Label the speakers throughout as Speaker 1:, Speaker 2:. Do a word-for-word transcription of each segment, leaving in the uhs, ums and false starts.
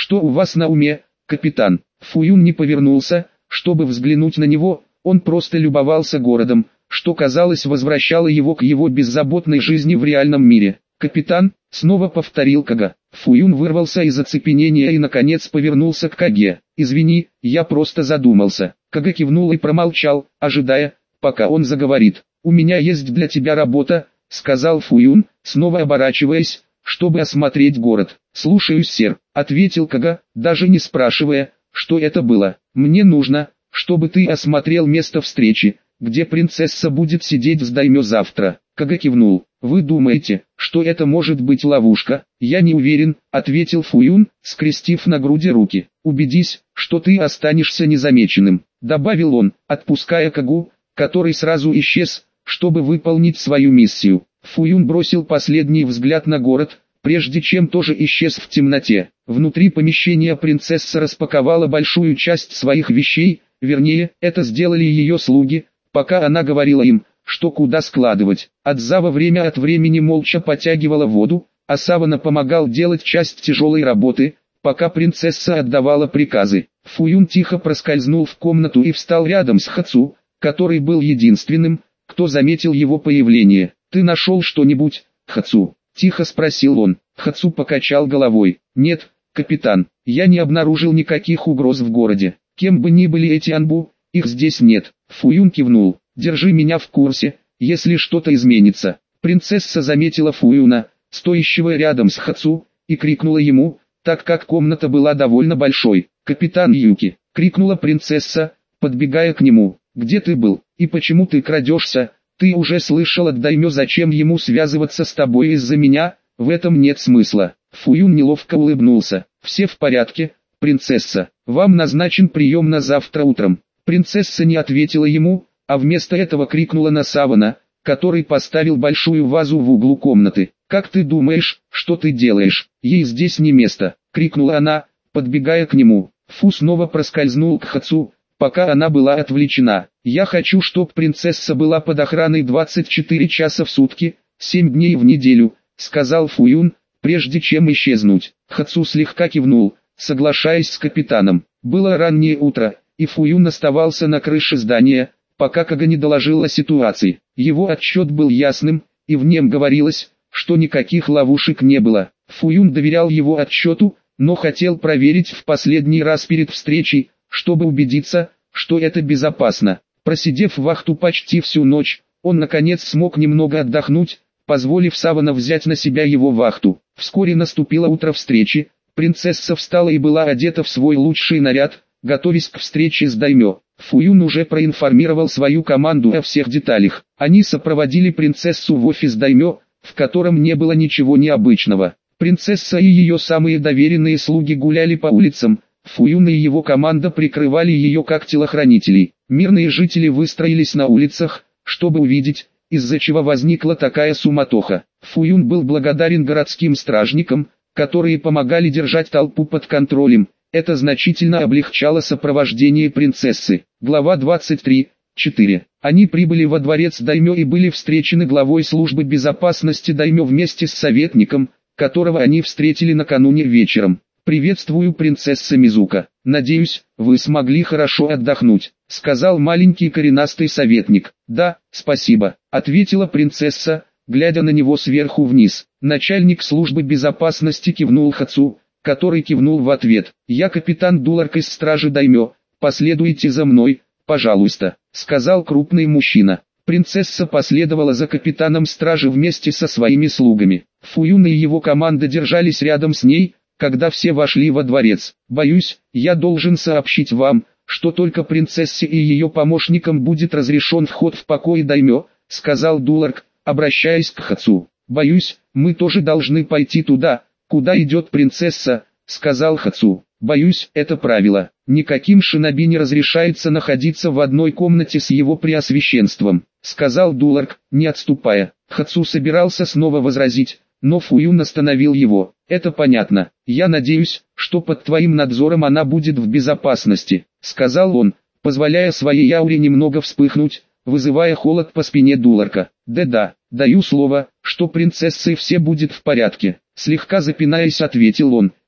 Speaker 1: Что у вас на уме, капитан? Фуюн не повернулся, чтобы взглянуть на него, он просто любовался городом, что, казалось, возвращало его к его беззаботной жизни в реальном мире. «Капитан», — снова повторил Кага. Фуюн вырвался из оцепенения и наконец повернулся к Каге. «Извини, я просто задумался». Кага кивнул и промолчал, ожидая, пока он заговорит. «У меня есть для тебя работа», — сказал Фуюн, снова оборачиваясь, чтобы осмотреть город. «Слушаюсь, сэр», — ответил Кага, даже не спрашивая, что это было. «Мне нужно, чтобы ты осмотрел место встречи, где принцесса будет сидеть с даймё завтра». Кага кивнул. «Вы думаете, что это может быть ловушка?» «Я не уверен», — ответил Фуюн, скрестив на груди руки. «Убедись, что ты останешься незамеченным», — добавил он, отпуская Кагу, который сразу исчез, чтобы выполнить свою миссию. Фуюн бросил последний взгляд на город, прежде чем тоже исчез в темноте. Внутри помещения принцесса распаковала большую часть своих вещей, вернее, это сделали ее слуги, пока она говорила им, что куда складывать. Адзава время от времени молча потягивала воду, а Савана помогал делать часть тяжелой работы, пока принцесса отдавала приказы. Фуюн тихо проскользнул в комнату и встал рядом с Хацу, который был единственным, кто заметил его появление. «Ты нашел что-нибудь, Хацу?» – тихо спросил он. Хацу покачал головой. «Нет, капитан, я не обнаружил никаких угроз в городе. Кем бы ни были эти анбу, их здесь нет». Фуюн кивнул. «Держи меня в курсе, если что-то изменится». Принцесса заметила Фуюна, стоящего рядом с Хацу, и крикнула ему, так как комната была довольно большой. «Капитан Юки!» — крикнула принцесса, подбегая к нему. «Где ты был, и почему ты крадешься? Ты уже слышал от даймё, зачем ему связываться с тобой из-за меня? В этом нет смысла». Фуюн неловко улыбнулся. «Все в порядке, принцесса. Вам назначен прием на завтра утром». Принцесса не ответила ему, а вместо этого крикнула на Савана, который поставил большую вазу в углу комнаты. «Как ты думаешь, что ты делаешь? Ей здесь не место!» — крикнула она, подбегая к нему. Фу снова проскользнул к Хацу, пока она была отвлечена. «Я хочу, чтоб принцесса была под охраной двадцать четыре часа в сутки, семь дней в неделю», — сказал Фуюн, прежде чем исчезнуть. Хацу слегка кивнул, соглашаясь с капитаном. Было раннее утро, и Фуюн оставался на крыше здания, пока Кага не доложил о ситуации. Его отчет был ясным, и в нем говорилось, что никаких ловушек не было. Фуюн доверял его отчету, но хотел проверить в последний раз перед встречей, чтобы убедиться, что это безопасно. Просидев вахту почти всю ночь, он наконец смог немного отдохнуть, позволив Савана взять на себя его вахту. Вскоре наступило утро встречи, принцесса встала и была одета в свой лучший наряд, готовясь к встрече с даймё. Фуюн уже проинформировал свою команду о всех деталях. Они сопроводили принцессу в офис даймё, в котором не было ничего необычного. Принцесса и ее самые доверенные слуги гуляли по улицам, Фуюн и его команда прикрывали ее как телохранителей. Мирные жители выстроились на улицах, чтобы увидеть, из-за чего возникла такая суматоха. Фуюн был благодарен городским стражникам, которые помогали держать толпу под контролем. Это значительно облегчало сопровождение принцессы. Глава двадцать три, четыре. Они прибыли во дворец даймё и были встречены главой службы безопасности даймё вместе с советником, которого они встретили накануне вечером. «Приветствую, принцесса Мизука. Надеюсь, вы смогли хорошо отдохнуть», — сказал маленький коренастый советник. «Да, спасибо», — ответила принцесса, глядя на него сверху вниз. Начальник службы безопасности кивнул Хацу, который кивнул в ответ. «Я капитан Дуларк из стражи даймё, последуйте за мной, пожалуйста», — сказал крупный мужчина. Принцесса последовала за капитаном стражи вместе со своими слугами. Фуюн и его команда держались рядом с ней, когда все вошли во дворец. «Боюсь, я должен сообщить вам, что только принцессе и ее помощникам будет разрешен вход в покои даймё», — сказал Дуларк, обращаясь к Хацу. «Боюсь, мы тоже должны пойти туда, куда идет принцесса», — сказал Хацу. «Боюсь, это правило. Никаким шиноби не разрешается находиться в одной комнате с его преосвященством», — сказал Дуларк, не отступая. Хацу собирался снова возразить, но Фуюн остановил его. «Это понятно. Я надеюсь, что под твоим надзором она будет в безопасности», — сказал он, позволяя своей ауре немного вспыхнуть, вызывая холод по спине Дуларка. «Да-да, даю слово, что принцессой все будет в порядке», — слегка запинаясь ответил он,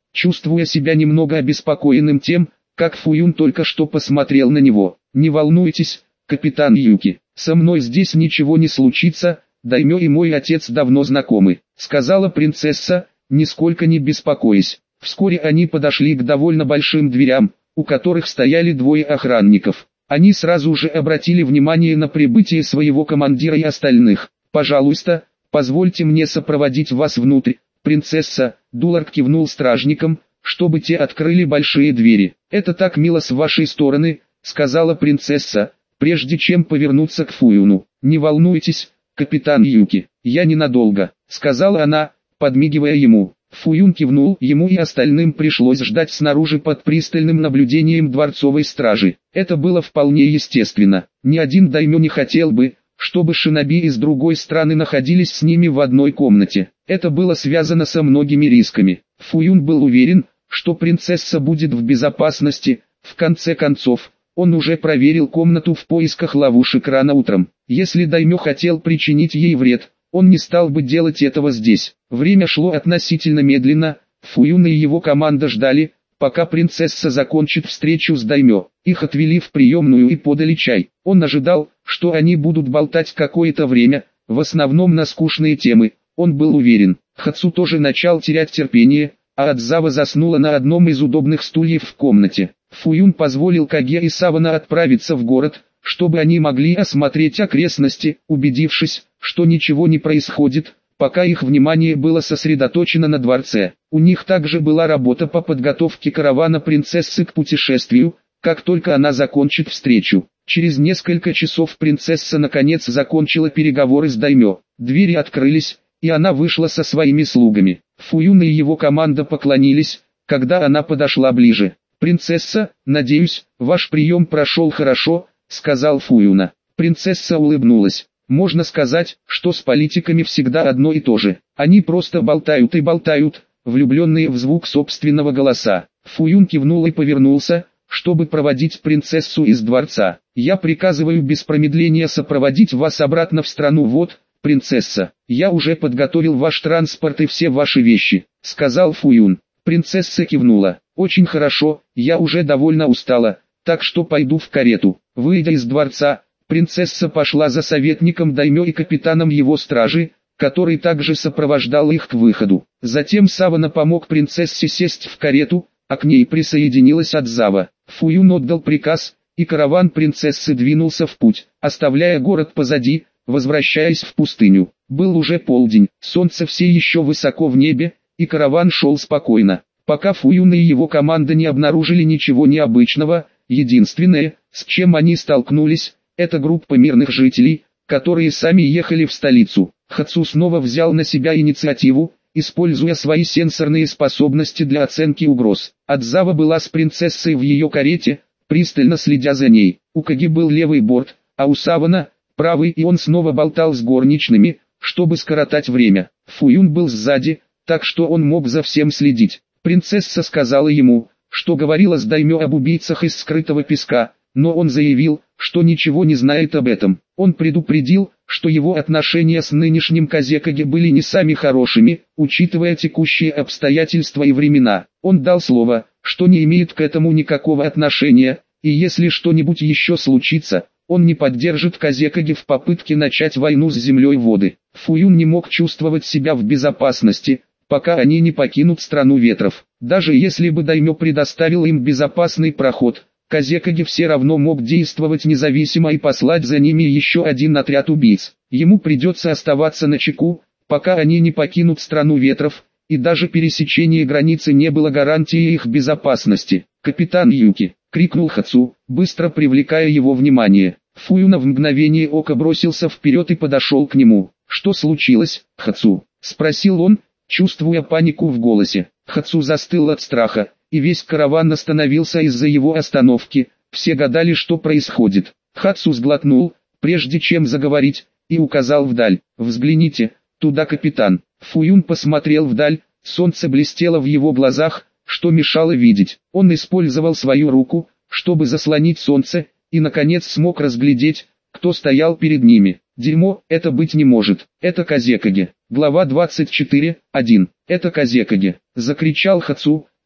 Speaker 1: чувствуя себя немного обеспокоенным тем, как Фуюн только что посмотрел на него. «Не волнуйтесь, капитан Юки, со мной здесь ничего не случится, даймё и мой отец давно знакомы», сказала принцесса, нисколько не беспокоясь. Вскоре они подошли к довольно большим дверям, у которых стояли двое охранников. Они сразу же обратили внимание на прибытие своего командира и остальных. «Пожалуйста, позвольте мне сопроводить вас внутрь, принцесса», Дулард кивнул стражникам, чтобы те открыли большие двери. «Это так мило с вашей стороны», сказала принцесса, прежде чем повернуться к Фуюну. «Не волнуйтесь, капитан Юки, я ненадолго», сказала она, подмигивая ему. Фуюн кивнул, ему и остальным пришлось ждать снаружи под пристальным наблюдением дворцовой стражи. Это было вполне естественно. Ни один даймё не хотел бы, чтобы шиноби из другой страны находились с ними в одной комнате. Это было связано со многими рисками. Фуюн был уверен, что принцесса будет в безопасности. В конце концов, он уже проверил комнату в поисках ловушек рано утром. Если даймё хотел причинить ей вред, он не стал бы делать этого здесь. Время шло относительно медленно, Фуюн и его команда ждали, пока принцесса закончит встречу с даймё. Их отвели в приемную и подали чай. Он ожидал, что они будут болтать какое-то время, в основном на скучные темы. Он был уверен. Хацу тоже начал терять терпение, а Адзава заснула на одном из удобных стульев в комнате. Фуюн позволил Каге и Савана отправиться в город, чтобы они могли осмотреть окрестности, убедившись, что ничего не происходит, пока их внимание было сосредоточено на дворце. У них также была работа по подготовке каравана принцессы к путешествию, как только она закончит встречу. Через несколько часов принцесса наконец закончила переговоры с даймё. Двери открылись, и она вышла со своими слугами. Фуюн и его команда поклонились, когда она подошла ближе. «Принцесса, надеюсь, ваш прием прошел хорошо», сказал Фуюна. Принцесса улыбнулась. «Можно сказать, что с политиками всегда одно и то же. Они просто болтают и болтают, влюбленные в звук собственного голоса». Фуюн кивнул и повернулся, чтобы проводить принцессу из дворца. «Я приказываю без промедления сопроводить вас обратно в страну. Вот, принцесса, я уже подготовил ваш транспорт и все ваши вещи», сказал Фуюн. Принцесса кивнула. «Очень хорошо, я уже довольно устала, так что пойду в карету». Выйдя из дворца, принцесса пошла за советником даймё и капитаном его стражи, который также сопровождал их к выходу. Затем Савана помог принцессе сесть в карету, а к ней присоединилась Адзава. Фуюн отдал приказ, и караван принцессы двинулся в путь, оставляя город позади, возвращаясь в пустыню. Был уже полдень, солнце все еще высоко в небе, и караван шел спокойно. Пока Фуюн и его команда не обнаружили ничего необычного, единственное, с чем они столкнулись, это группа мирных жителей, которые сами ехали в столицу. Хацу снова взял на себя инициативу, используя свои сенсорные способности для оценки угроз. Адзава была с принцессой в ее карете, пристально следя за ней. У Каги был левый борт, а у Савана – правый, и он снова болтал с горничными, чтобы скоротать время. Фуюн был сзади, так что он мог за всем следить. Принцесса сказала ему, что говорила с даймё об убийцах из скрытого песка, но он заявил, что ничего не знает об этом. Он предупредил, что его отношения с нынешним Казекаге были не самыми хорошими, учитывая текущие обстоятельства и времена. Он дал слово, что не имеет к этому никакого отношения, и если что-нибудь еще случится, он не поддержит Казекаге в попытке начать войну с землей воды. Фуюн не мог чувствовать себя в безопасности, пока они не покинут страну ветров. Даже если бы даймё предоставил им безопасный проход, Казекаге все равно мог действовать независимо и послать за ними еще один отряд убийц. Ему придется оставаться начеку, пока они не покинут страну ветров, и даже пересечение границы не было гарантией их безопасности. «Капитан Юки!» — крикнул Хацу, быстро привлекая его внимание. Фуюна в мгновение ока бросился вперед и подошел к нему. «Что случилось, Хацу?» — спросил он, чувствуя панику в голосе. Хацу застыл от страха, и весь караван остановился из-за его остановки. Все гадали, что происходит. Хацу сглотнул, прежде чем заговорить, и указал вдаль. «Взгляните, туда, капитан». Фуюн посмотрел вдаль, солнце блестело в его глазах, что мешало видеть. Он использовал свою руку, чтобы заслонить солнце, и наконец смог разглядеть, кто стоял перед ними. «Дерьмо, это быть не может, это Казекаге». Глава двадцать четыре, один. «Это Казекаге», — закричал Хацу,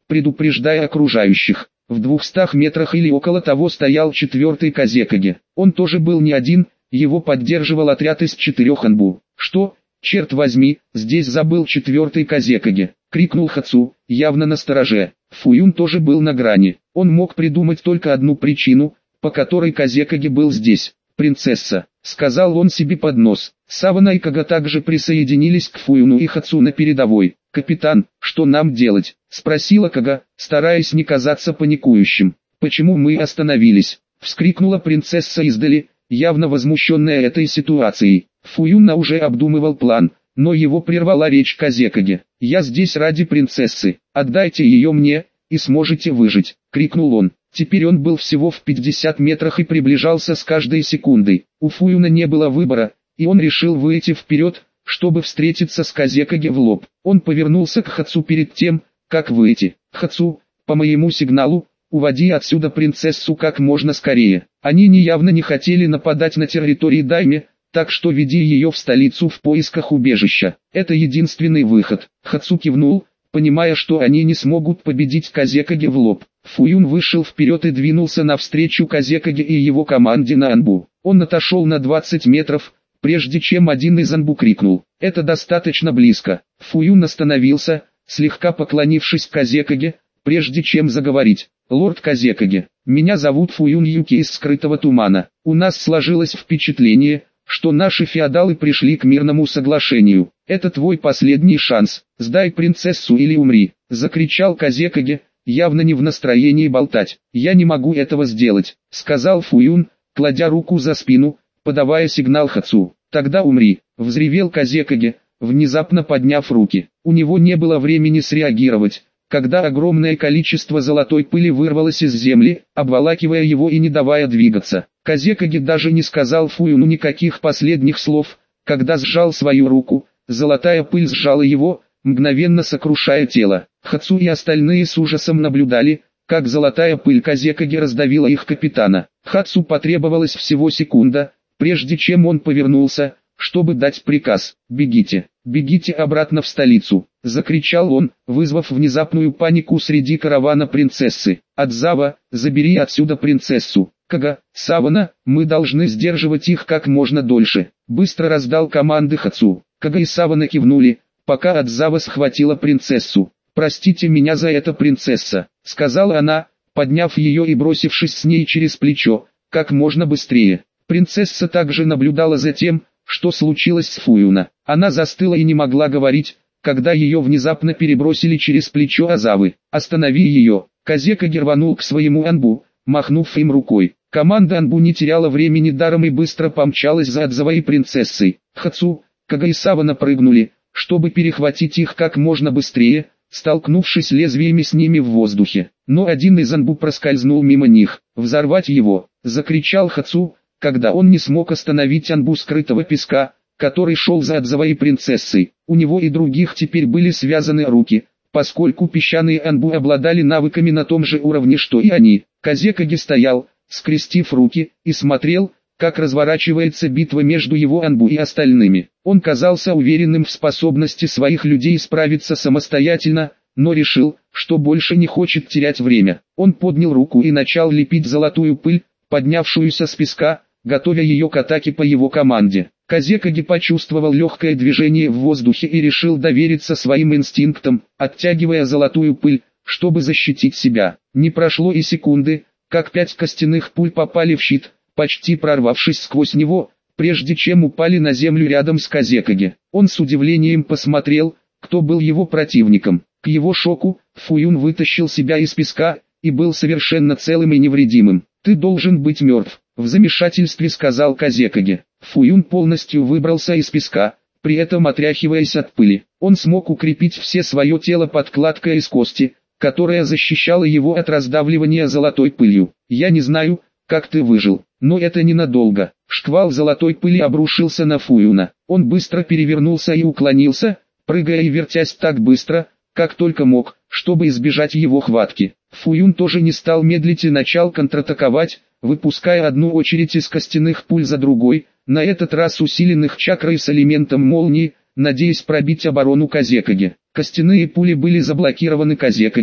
Speaker 1: предупреждая окружающих. В двухстах метрах или около того стоял четвертый Казекаге. Он тоже был не один, его поддерживал отряд из четырех анбу. «Что, черт возьми, здесь забыл четвертый Казекаге!» — крикнул Хацу, явно настороже. Фуюн тоже был на грани. Он мог придумать только одну причину, по которой Казекаге был здесь. «Принцесса», — сказал он себе под нос. Савана и Кага также присоединились к Фуюну и Хацу на передовой. «Капитан, что нам делать?» — спросила Кага, стараясь не казаться паникующим. «Почему мы остановились?» — вскрикнула принцесса издали, явно возмущенная этой ситуацией. Фуюна уже обдумывал план, но его прервала речь Казекаге. «Я здесь ради принцессы, отдайте ее мне, и сможете выжить», — крикнул он. Теперь он был всего в пятидесяти метрах и приближался с каждой секундой. У Фуюна не было выбора, и он решил выйти вперед, чтобы встретиться с Казекаге в лоб. Он повернулся к Хацу перед тем, как выйти. «Хацу, по моему сигналу, уводи отсюда принцессу как можно скорее». Они неявно не хотели нападать на территории Дайме, так что веди ее в столицу в поисках убежища. Это единственный выход. Хацу кивнул, понимая, что они не смогут победить Казекаге в лоб. Фуюн вышел вперед и двинулся навстречу Казекаге и его команде на анбу. Он отошел на двадцать метров, прежде чем один из анбу крикнул: «Это достаточно близко». Фуюн остановился, слегка поклонившись Казекаге, прежде чем заговорить. «Лорд Казекаге, меня зовут Фуюн Юки из скрытого тумана. У нас сложилось впечатление, что наши феодалы пришли к мирному соглашению. Это твой последний шанс. Сдай принцессу или умри», — закричал Казекаге, явно не в настроении болтать. «Я не могу этого сделать», — сказал Фуюн, кладя руку за спину, подавая сигнал Хацу. «Тогда умри», — взревел Казекаге, внезапно подняв руки. У него не было времени среагировать, когда огромное количество золотой пыли вырвалось из земли, обволакивая его и не давая двигаться. Казекаге даже не сказал Фуюну никаких последних слов, когда сжал свою руку, золотая пыль сжала его, мгновенно сокрушая тело. Хацу и остальные с ужасом наблюдали, как золотая пыль Казекаге раздавила их капитана. Хацу потребовалась всего секунда, прежде чем он повернулся, чтобы дать приказ: «Бегите, бегите обратно в столицу», — закричал он, вызвав внезапную панику среди каравана принцессы. «Адзава, забери отсюда принцессу». «Кага, Савана, мы должны сдерживать их как можно дольше», — быстро раздал команды Хацу. Кага и Савана кивнули, пока Адзава схватила принцессу. «Простите меня за это, принцесса», — сказала она, подняв ее и бросившись с ней через плечо, как можно быстрее. Принцесса также наблюдала за тем, что случилось с Фуюна. Она застыла и не могла говорить, когда ее внезапно перебросили через плечо Адзавы. «Останови ее!» Казекаге рванул к своему анбу, махнув им рукой. Команда анбу не теряла времени даром и быстро помчалась за Адзавой и принцессой. Хацу, Кага и Савана прыгнули, чтобы перехватить их как можно быстрее, столкнувшись лезвиями с ними в воздухе. Но один из анбу проскользнул мимо них. «Взорвать его!» — закричал Хацу, когда он не смог остановить анбу скрытого песка, который шел за Адзавой и принцессой. У него и других теперь были связаны руки, поскольку песчаные анбу обладали навыками на том же уровне, что и они. Казекаге стоял, скрестив руки, и смотрел, как разворачивается битва между его анбу и остальными. Он казался уверенным в способности своих людей справиться самостоятельно, но решил, что больше не хочет терять время. Он поднял руку и начал лепить золотую пыль, поднявшуюся с песка, готовя ее к атаке по его команде. Казекаге почувствовал легкое движение в воздухе и решил довериться своим инстинктам, оттягивая золотую пыль, чтобы защитить себя. Не прошло и секунды, как пять костяных пуль попали в щит, почти прорвавшись сквозь него, прежде чем упали на землю рядом с Казекаге. Он с удивлением посмотрел, кто был его противником. К его шоку, Фуюн вытащил себя из песка, и был совершенно целым и невредимым. «Ты должен быть мертв», — в замешательстве сказал Казекаге. Фуюн полностью выбрался из песка, при этом отряхиваясь от пыли. Он смог укрепить все свое тело подкладкой из кости, которая защищала его от раздавливания золотой пылью. «Я не знаю, как ты выжил, но это ненадолго». Шквал золотой пыли обрушился на Фуюна. Он быстро перевернулся и уклонился, прыгая и вертясь так быстро, как только мог, чтобы избежать его хватки. Фуюн тоже не стал медлить и начал контратаковать, выпуская одну очередь из костяных пуль за другой, на этот раз усиленных чакрой с элементом молнии, надеясь пробить оборону Казекаге. Костяные пули были заблокированы Казекаге,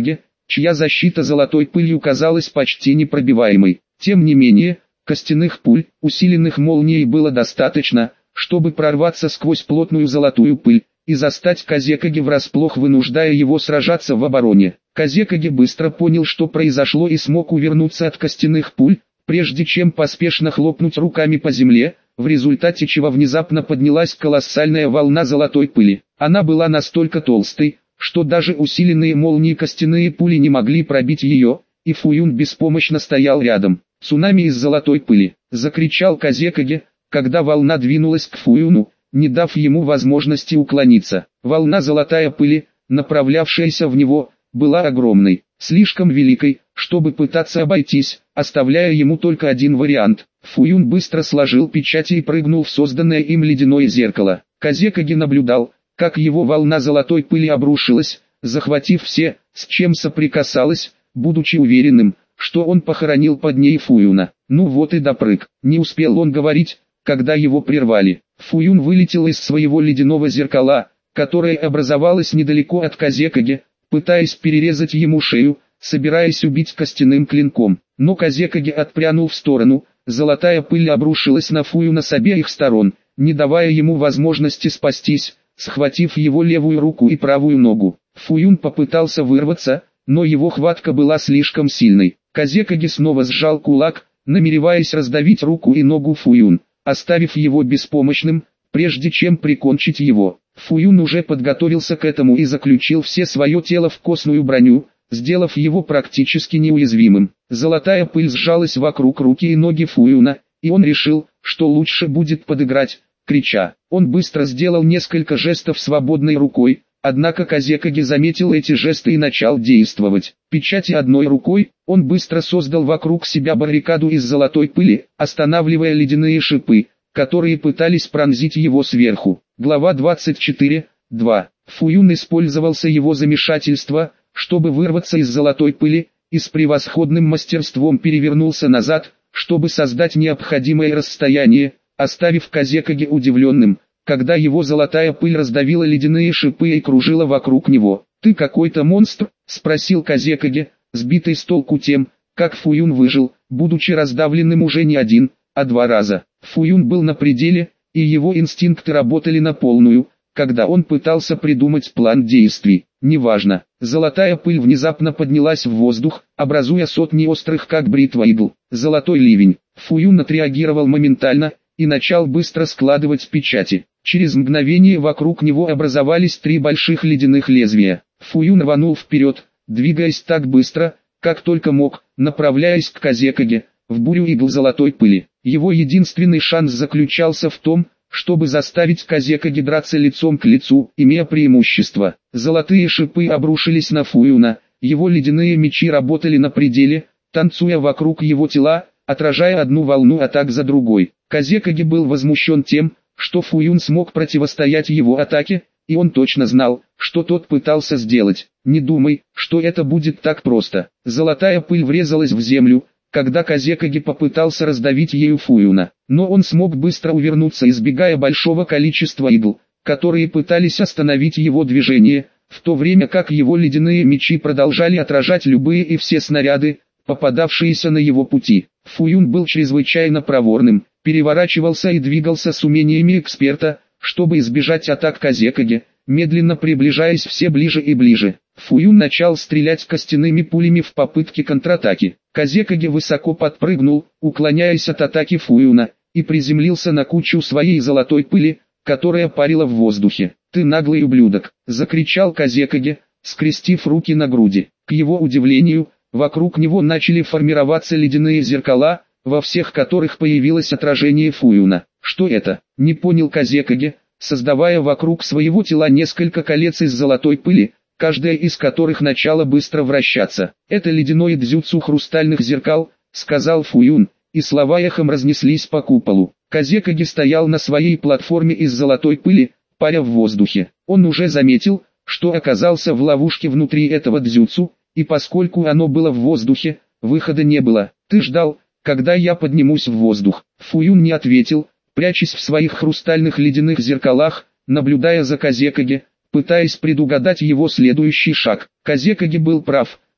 Speaker 1: чья защита золотой пылью казалась почти непробиваемой. Тем не менее, костяных пуль, усиленных молнией, было достаточно, чтобы прорваться сквозь плотную золотую пыль и застать Казекаге врасплох, вынуждая его сражаться в обороне. Казекаге быстро понял, что произошло, и смог увернуться от костяных пуль, прежде чем поспешно хлопнуть руками по земле, в результате чего внезапно поднялась колоссальная волна золотой пыли. Она была настолько толстой, что даже усиленные молнии костяные пули не могли пробить ее, и Фуюн беспомощно стоял рядом. «Цунами из золотой пыли!» — закричал Казекаге, когда волна двинулась к Фуюну, не дав ему возможности уклониться. Волна золотая пыли, направлявшаяся в него, была огромной, слишком великой, чтобы пытаться обойтись, оставляя ему только один вариант. Фуюн быстро сложил печати и прыгнул в созданное им ледяное зеркало. Казекаге наблюдал, как его волна золотой пыли обрушилась, захватив все, с чем соприкасалась, будучи уверенным, что он похоронил под ней Фуюна. Ну вот и допрыг. Не успел он говорить, когда его прервали. Фуюн вылетел из своего ледяного зеркала, которое образовалось недалеко от Казекаге, пытаясь перерезать ему шею, собираясь убить костяным клинком. Но Казекаге отпрянул в сторону, золотая пыль обрушилась на Фуюна с обеих сторон, не давая ему возможности спастись, схватив его левую руку и правую ногу. Фуюн попытался вырваться, но его хватка была слишком сильной. Казекаге снова сжал кулак, намереваясь раздавить руку и ногу Фуюн, оставив его беспомощным, прежде чем прикончить его. Фуюн уже подготовился к этому и заключил все свое тело в костную броню, сделав его практически неуязвимым. Золотая пыль сжалась вокруг руки и ноги Фуюна, и он решил, что лучше будет подыграть, крича. Он быстро сделал несколько жестов свободной рукой, однако Казекаге заметил эти жесты и начал действовать. Печати одной рукой, он быстро создал вокруг себя баррикаду из золотой пыли, останавливая ледяные шипы, которые пытались пронзить его сверху. Глава двадцать четыре, два. Фуюн использовался его замешательство, чтобы вырваться из золотой пыли, и с превосходным мастерством перевернулся назад, чтобы создать необходимое расстояние, оставив Казекаге удивленным, когда его золотая пыль раздавила ледяные шипы и кружила вокруг него. «Ты какой-то монстр?» — спросил Казекаге, сбитый с толку тем, как Фуюн выжил, будучи раздавленным уже не один, а два раза. Фуюн был на пределе, и его инстинкты работали на полную, когда он пытался придумать план действий. Неважно, золотая пыль внезапно поднялась в воздух, образуя сотни острых как бритва игл. Золотой ливень. Фуюн отреагировал моментально и начал быстро складывать печати. Через мгновение вокруг него образовались три больших ледяных лезвия. Фуюн рванул вперед, двигаясь так быстро, как только мог, направляясь к Казекаге, в бурю игл золотой пыли. Его единственный шанс заключался в том, чтобы заставить Казекаге драться лицом к лицу, имея преимущество. Золотые шипы обрушились на Фуюна, его ледяные мечи работали на пределе, танцуя вокруг его тела, отражая одну волну атак за другой. Казекаге был возмущен тем, что Фуюн смог противостоять его атаке, и он точно знал, что тот пытался сделать. Не думай, что это будет так просто. Золотая пыль врезалась в землю, когда Казекаге попытался раздавить ею Фуюна. Но он смог быстро увернуться, избегая большого количества игл, которые пытались остановить его движение, в то время как его ледяные мечи продолжали отражать любые и все снаряды, попадавшиеся на его пути. Фуюн был чрезвычайно проворным, переворачивался и двигался с умениями эксперта, чтобы избежать атак Казекаге, медленно приближаясь все ближе и ближе. Фуюн начал стрелять костяными пулями в попытке контратаки. Казекаге высоко подпрыгнул, уклоняясь от атаки Фуюна, и приземлился на кучу своей золотой пыли, которая парила в воздухе. «Ты наглый ублюдок!» — закричал Казекаге, скрестив руки на груди. К его удивлению, вокруг него начали формироваться ледяные зеркала, во всех которых появилось отражение Фуюна. «Что это?» — не понял Казекаге, создавая вокруг своего тела несколько колец из золотой пыли, каждая из которых начала быстро вращаться. «Это ледяное дзюцу хрустальных зеркал», — сказал Фуюн, и слова эхом разнеслись по куполу. Казекаге стоял на своей платформе из золотой пыли, паря в воздухе. Он уже заметил, что оказался в ловушке внутри этого дзюцу, и поскольку оно было в воздухе, выхода не было. «Ты ждал, когда я поднимусь в воздух?» Фуюн не ответил, прячась в своих хрустальных ледяных зеркалах, наблюдая за Казекаге, пытаясь предугадать его следующий шаг. Казекаге был прав,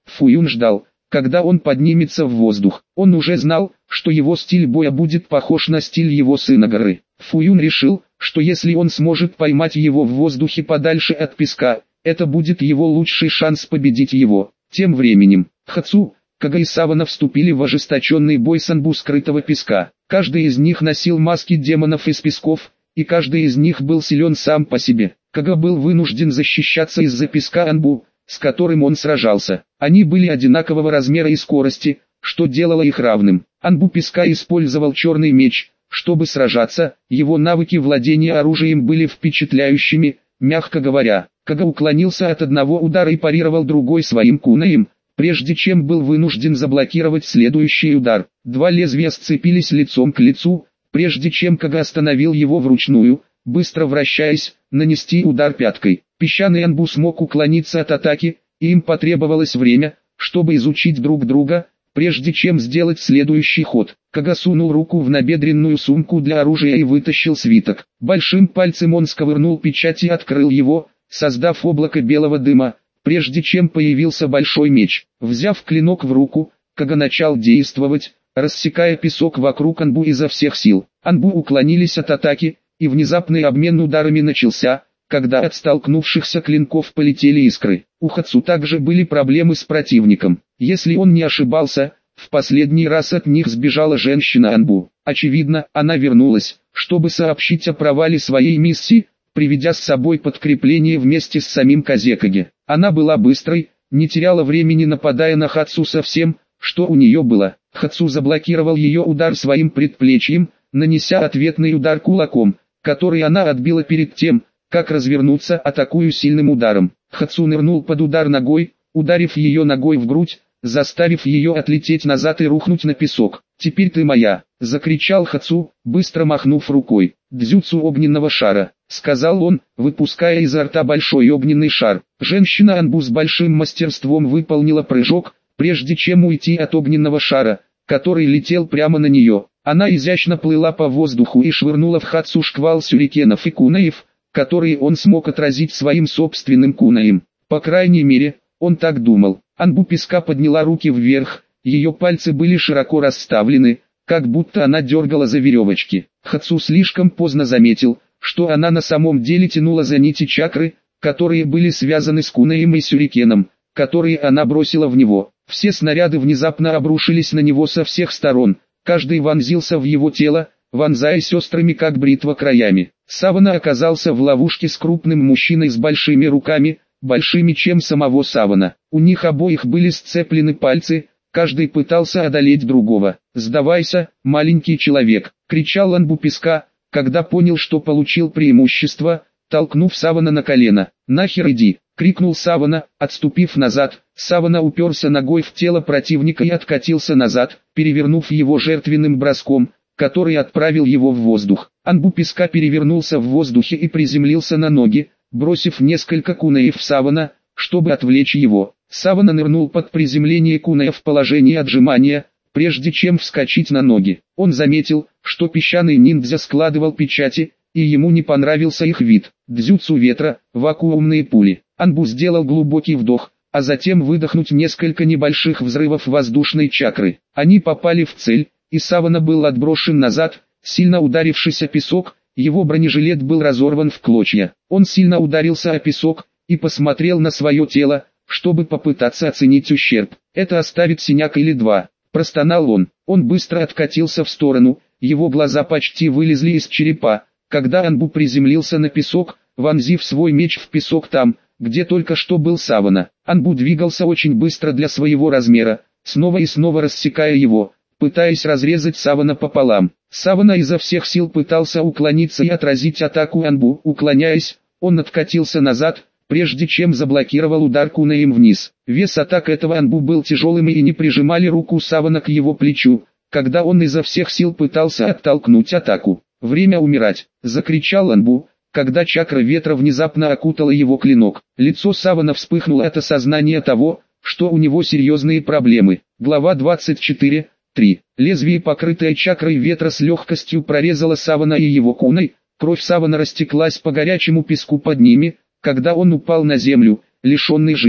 Speaker 1: Фуюн ждал, когда он поднимется в воздух. Он уже знал, что его стиль боя будет похож на стиль его сына горы. Фуюн решил, что если он сможет поймать его в воздухе подальше от песка, это будет его лучший шанс победить его. Тем временем, Хацу, Кага и Савана вступили в ожесточенный бой с Анбу скрытого песка. Каждый из них носил маски демонов из песков, и каждый из них был силен сам по себе. Кага был вынужден защищаться из-за песка Анбу, с которым он сражался. Они были одинакового размера и скорости, что делало их равным. Анбу песка использовал черный меч, чтобы сражаться, его навыки владения оружием были впечатляющими, мягко говоря. Кага уклонился от одного удара и парировал другой своим кунаем, прежде чем был вынужден заблокировать следующий удар. Два лезвия сцепились лицом к лицу, прежде чем Кага остановил его вручную, быстро вращаясь, нанести удар пяткой. Песчаный Анбу смог уклониться от атаки, и им потребовалось время, чтобы изучить друг друга, прежде чем сделать следующий ход. Кага сунул руку в набедренную сумку для оружия и вытащил свиток. Большим пальцем он сковырнул печать и открыл его, создав облако белого дыма, прежде чем появился большой меч. Взяв клинок в руку, Кага начал действовать, рассекая песок вокруг Анбу изо всех сил. Анбу уклонились от атаки, и внезапный обмен ударами начался, когда от столкнувшихся клинков полетели искры. У Хацу также были проблемы с противником. Если он не ошибался, в последний раз от них сбежала женщина Анбу. Очевидно, она вернулась, чтобы сообщить о провале своей миссии, приведя с собой подкрепление вместе с самим Казекаге. Она была быстрой, не теряла времени, нападая на Хацу со всем, что у нее было. Хацу заблокировал ее удар своим предплечьем, нанеся ответный удар кулаком, который она отбила перед тем, как развернуться, атакуя сильным ударом. Хацу нырнул под удар ногой, ударив ее ногой в грудь, заставив ее отлететь назад и рухнуть на песок. «Теперь ты моя!» — закричал Хацу, быстро махнув рукой. «Дзюцу огненного шара», — сказал он, выпуская изо рта большой огненный шар. Женщина Анбу с большим мастерством выполнила прыжок, прежде чем уйти от огненного шара, который летел прямо на нее. Она изящно плыла по воздуху и швырнула в Хацу шквал сюрикенов и кунаев, которые он смог отразить своим собственным кунаем. По крайней мере, он так думал. Анбу песка подняла руки вверх, ее пальцы были широко расставлены, как будто она дергала за веревочки. Хацу слишком поздно заметил, что она на самом деле тянула за нити чакры, которые были связаны с кунаем и сюрикеном, которые она бросила в него. Все снаряды внезапно обрушились на него со всех сторон, каждый вонзился в его тело, вонзаясь острыми как бритва краями. Савана оказался в ловушке с крупным мужчиной с большими руками, большими чем самого Савана. У них обоих были сцеплены пальцы, каждый пытался одолеть другого. «Сдавайся, маленький человек!» — кричал Анбу песка, когда понял, что получил преимущество, толкнув Савана на колено. «Нахер иди!» — крикнул Савана, отступив назад. Савана уперся ногой в тело противника и откатился назад, перевернув его жертвенным броском, который отправил его в воздух. Анбу песка перевернулся в воздухе и приземлился на ноги, бросив несколько кунаев в Савана, чтобы отвлечь его. Савана нырнул под приземление куная в положении отжимания, прежде чем вскочить на ноги. Он заметил, что песчаный ниндзя складывал печати, и ему не понравился их вид. Дзюцу ветра, вакуумные пули. Анбу сделал глубокий вдох, а затем выдохнуть несколько небольших взрывов воздушной чакры. Они попали в цель, и Савана был отброшен назад, сильно ударившись о песок, его бронежилет был разорван в клочья. Он сильно ударился о песок, и посмотрел на свое тело, чтобы попытаться оценить ущерб. «Это оставит синяк или два», — простонал он. Он быстро откатился в сторону, его глаза почти вылезли из черепа, когда Анбу приземлился на песок, вонзив свой меч в песок там, где только что был Савана. Анбу двигался очень быстро для своего размера, снова и снова рассекая его, пытаясь разрезать Савана пополам. Савана изо всех сил пытался уклониться и отразить атаку Анбу. Уклоняясь, он откатился назад, прежде чем заблокировал удар кунаем вниз. Вес атак этого Анбу был тяжелым и не прижимали руку Савана к его плечу, когда он изо всех сил пытался оттолкнуть атаку. «Время умирать!» — закричал Анбу, когда чакра ветра внезапно окутала его клинок. Лицо Савана вспыхнуло от осознания того, что у него серьезные проблемы. Глава двадцать четыре. три. Лезвие, покрытое чакрой ветра, с легкостью прорезало Савана и его куной. Кровь Савана растеклась по горячему песку под ними, когда он упал на землю, лишенный жизни.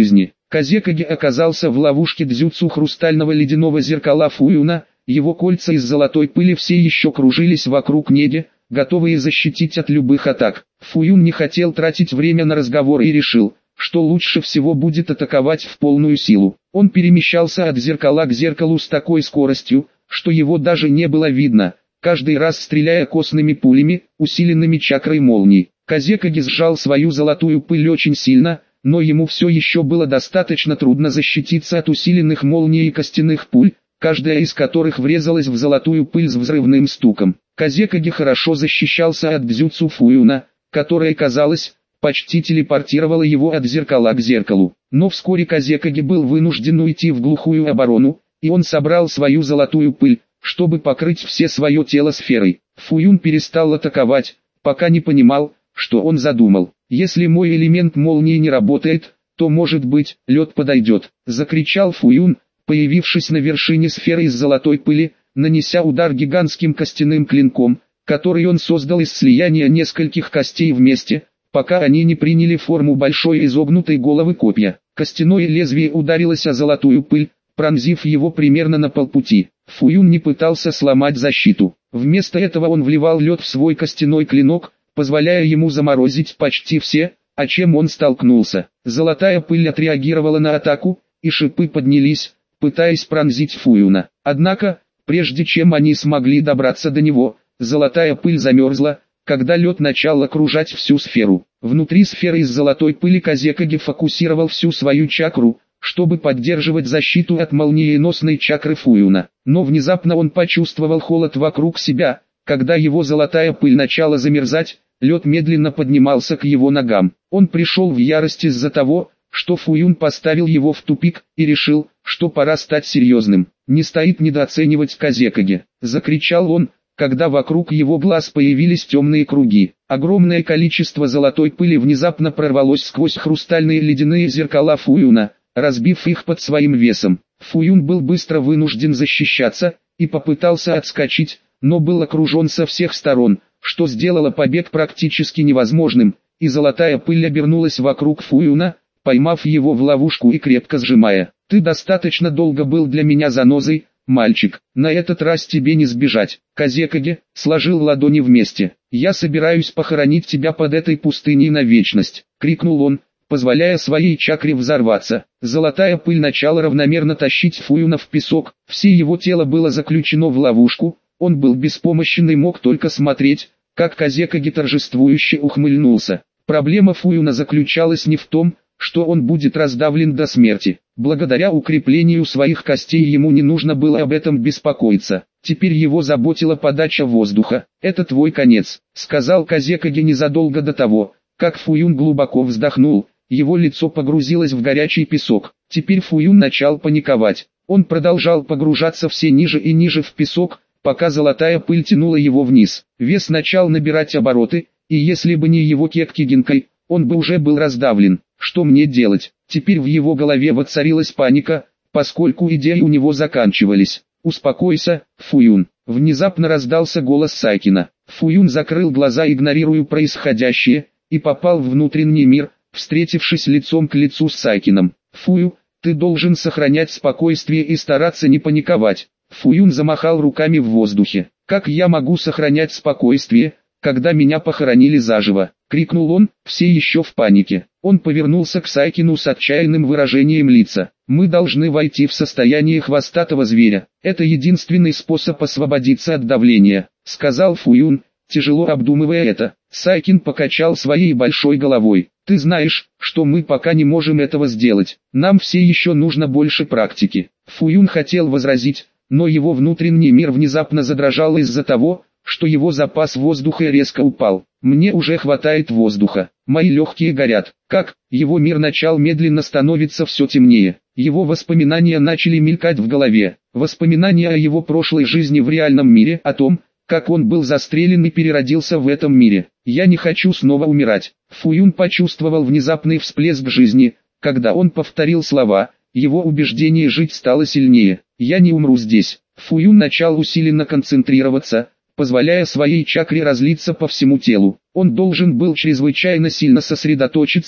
Speaker 1: Казекаге оказался в ловушке дзюцу хрустального ледяного зеркала Фуюна, его кольца из золотой пыли все еще кружились вокруг Неги, готовые защитить от любых атак. Фуюн не хотел тратить время на разговор и решил, что лучше всего будет атаковать в полную силу. Он перемещался от зеркала к зеркалу с такой скоростью, что его даже не было видно, каждый раз стреляя костными пулями, усиленными чакрой молний. Казекаге сжал свою золотую пыль очень сильно, но ему все еще было достаточно трудно защититься от усиленных молний и костяных пуль, каждая из которых врезалась в золотую пыль с взрывным стуком. Казекаге хорошо защищался от дзюцу Фуюна, которое, казалось, почти телепортировало его от зеркала к зеркалу. Но вскоре Казекаге был вынужден уйти в глухую оборону, и он собрал свою золотую пыль, чтобы покрыть все свое тело сферой. Фуюн перестал атаковать, пока не понимал, что он задумал. «Если мой элемент молнии не работает, то, может быть, лед подойдет», — закричал Фуюн, появившись на вершине сферы из золотой пыли, нанеся удар гигантским костяным клинком, который он создал из слияния нескольких костей вместе, пока они не приняли форму большой изогнутой головы копья. Костяное лезвие ударилось о золотую пыль, пронзив его примерно на полпути. Фуюн не пытался сломать защиту. Вместо этого он вливал лед в свой костяной клинок, позволяя ему заморозить почти все, о чем он столкнулся. Золотая пыль отреагировала на атаку, и шипы поднялись, пытаясь пронзить Фуюна. Однако, прежде чем они смогли добраться до него, золотая пыль замерзла, когда лед начал окружать всю сферу. Внутри сферы из золотой пыли Казекаге фокусировал всю свою чакру, чтобы поддерживать защиту от молниеносной чакры Фуюна. Но внезапно он почувствовал холод вокруг себя, когда его золотая пыль начала замерзать, лед медленно поднимался к его ногам. Он пришел в ярость из-за того, что Фуюн поставил его в тупик, и решил, что пора стать серьезным. «Не стоит недооценивать Казекаге», — закричал он, когда вокруг его глаз появились темные круги. Огромное количество золотой пыли внезапно прорвалось сквозь хрустальные ледяные зеркала Фуюна, разбив их под своим весом. Фуюн был быстро вынужден защищаться, и попытался отскочить, но был окружен со всех сторон, что сделало побег практически невозможным, и золотая пыль обернулась вокруг Фуюна, поймав его в ловушку и крепко сжимая. «Ты достаточно долго был для меня занозой, мальчик, на этот раз тебе не сбежать». Казекаге сложил ладони вместе. «Я собираюсь похоронить тебя под этой пустыней на вечность», — крикнул он, позволяя своей чакре взорваться. Золотая пыль начала равномерно тащить Фуюна в песок, все его тело было заключено в ловушку, он был беспомощен и мог только смотреть, как Казекаге торжествующе ухмыльнулся. Проблема Фуюна заключалась не в том, что он будет раздавлен до смерти. Благодаря укреплению своих костей ему не нужно было об этом беспокоиться. Теперь его заботила подача воздуха. «Это твой конец», — сказал Казекаге незадолго до того, как Фуюн глубоко вздохнул. Его лицо погрузилось в горячий песок. Теперь Фуюн начал паниковать. Он продолжал погружаться все ниже и ниже в песок, пока золотая пыль тянула его вниз. Вес начал набирать обороты, и если бы не его кепки Гинкай, он бы уже был раздавлен. Что мне делать? Теперь в его голове воцарилась паника, поскольку идеи у него заканчивались. «Успокойся, Фуюн», — внезапно раздался голос Сайкина. Фуюн закрыл глаза, игнорируя происходящее, и попал в внутренний мир, встретившись лицом к лицу с Сайкином. «Фую, ты должен сохранять спокойствие и стараться не паниковать». Фуюн замахал руками в воздухе. «Как я могу сохранять спокойствие, когда меня похоронили заживо?» — крикнул он, все еще в панике. Он повернулся к Сайкину с отчаянным выражением лица. «Мы должны войти в состояние хвостатого зверя. Это единственный способ освободиться от давления», — сказал Фуюн, тяжело обдумывая это. Сайкин покачал своей большой головой. «Ты знаешь, что мы пока не можем этого сделать. Нам все еще нужно больше практики». Фуюн хотел возразить, но его внутренний мир внезапно задрожал из-за того, что его запас воздуха резко упал. «Мне уже хватает воздуха. Мои легкие горят». Как? Его мир начал медленно становиться все темнее. Его воспоминания начали мелькать в голове. Воспоминания о его прошлой жизни в реальном мире, о том, как он был застрелен и переродился в этом мире. «Я не хочу снова умирать». Фуюн почувствовал внезапный всплеск жизни, когда он повторил слова, его убеждение жить стало сильнее. «Я не умру здесь». Фуюн начал усиленно концентрироваться, позволяя своей чакре разлиться по всему телу. Он должен был чрезвычайно сильно сосредоточиться,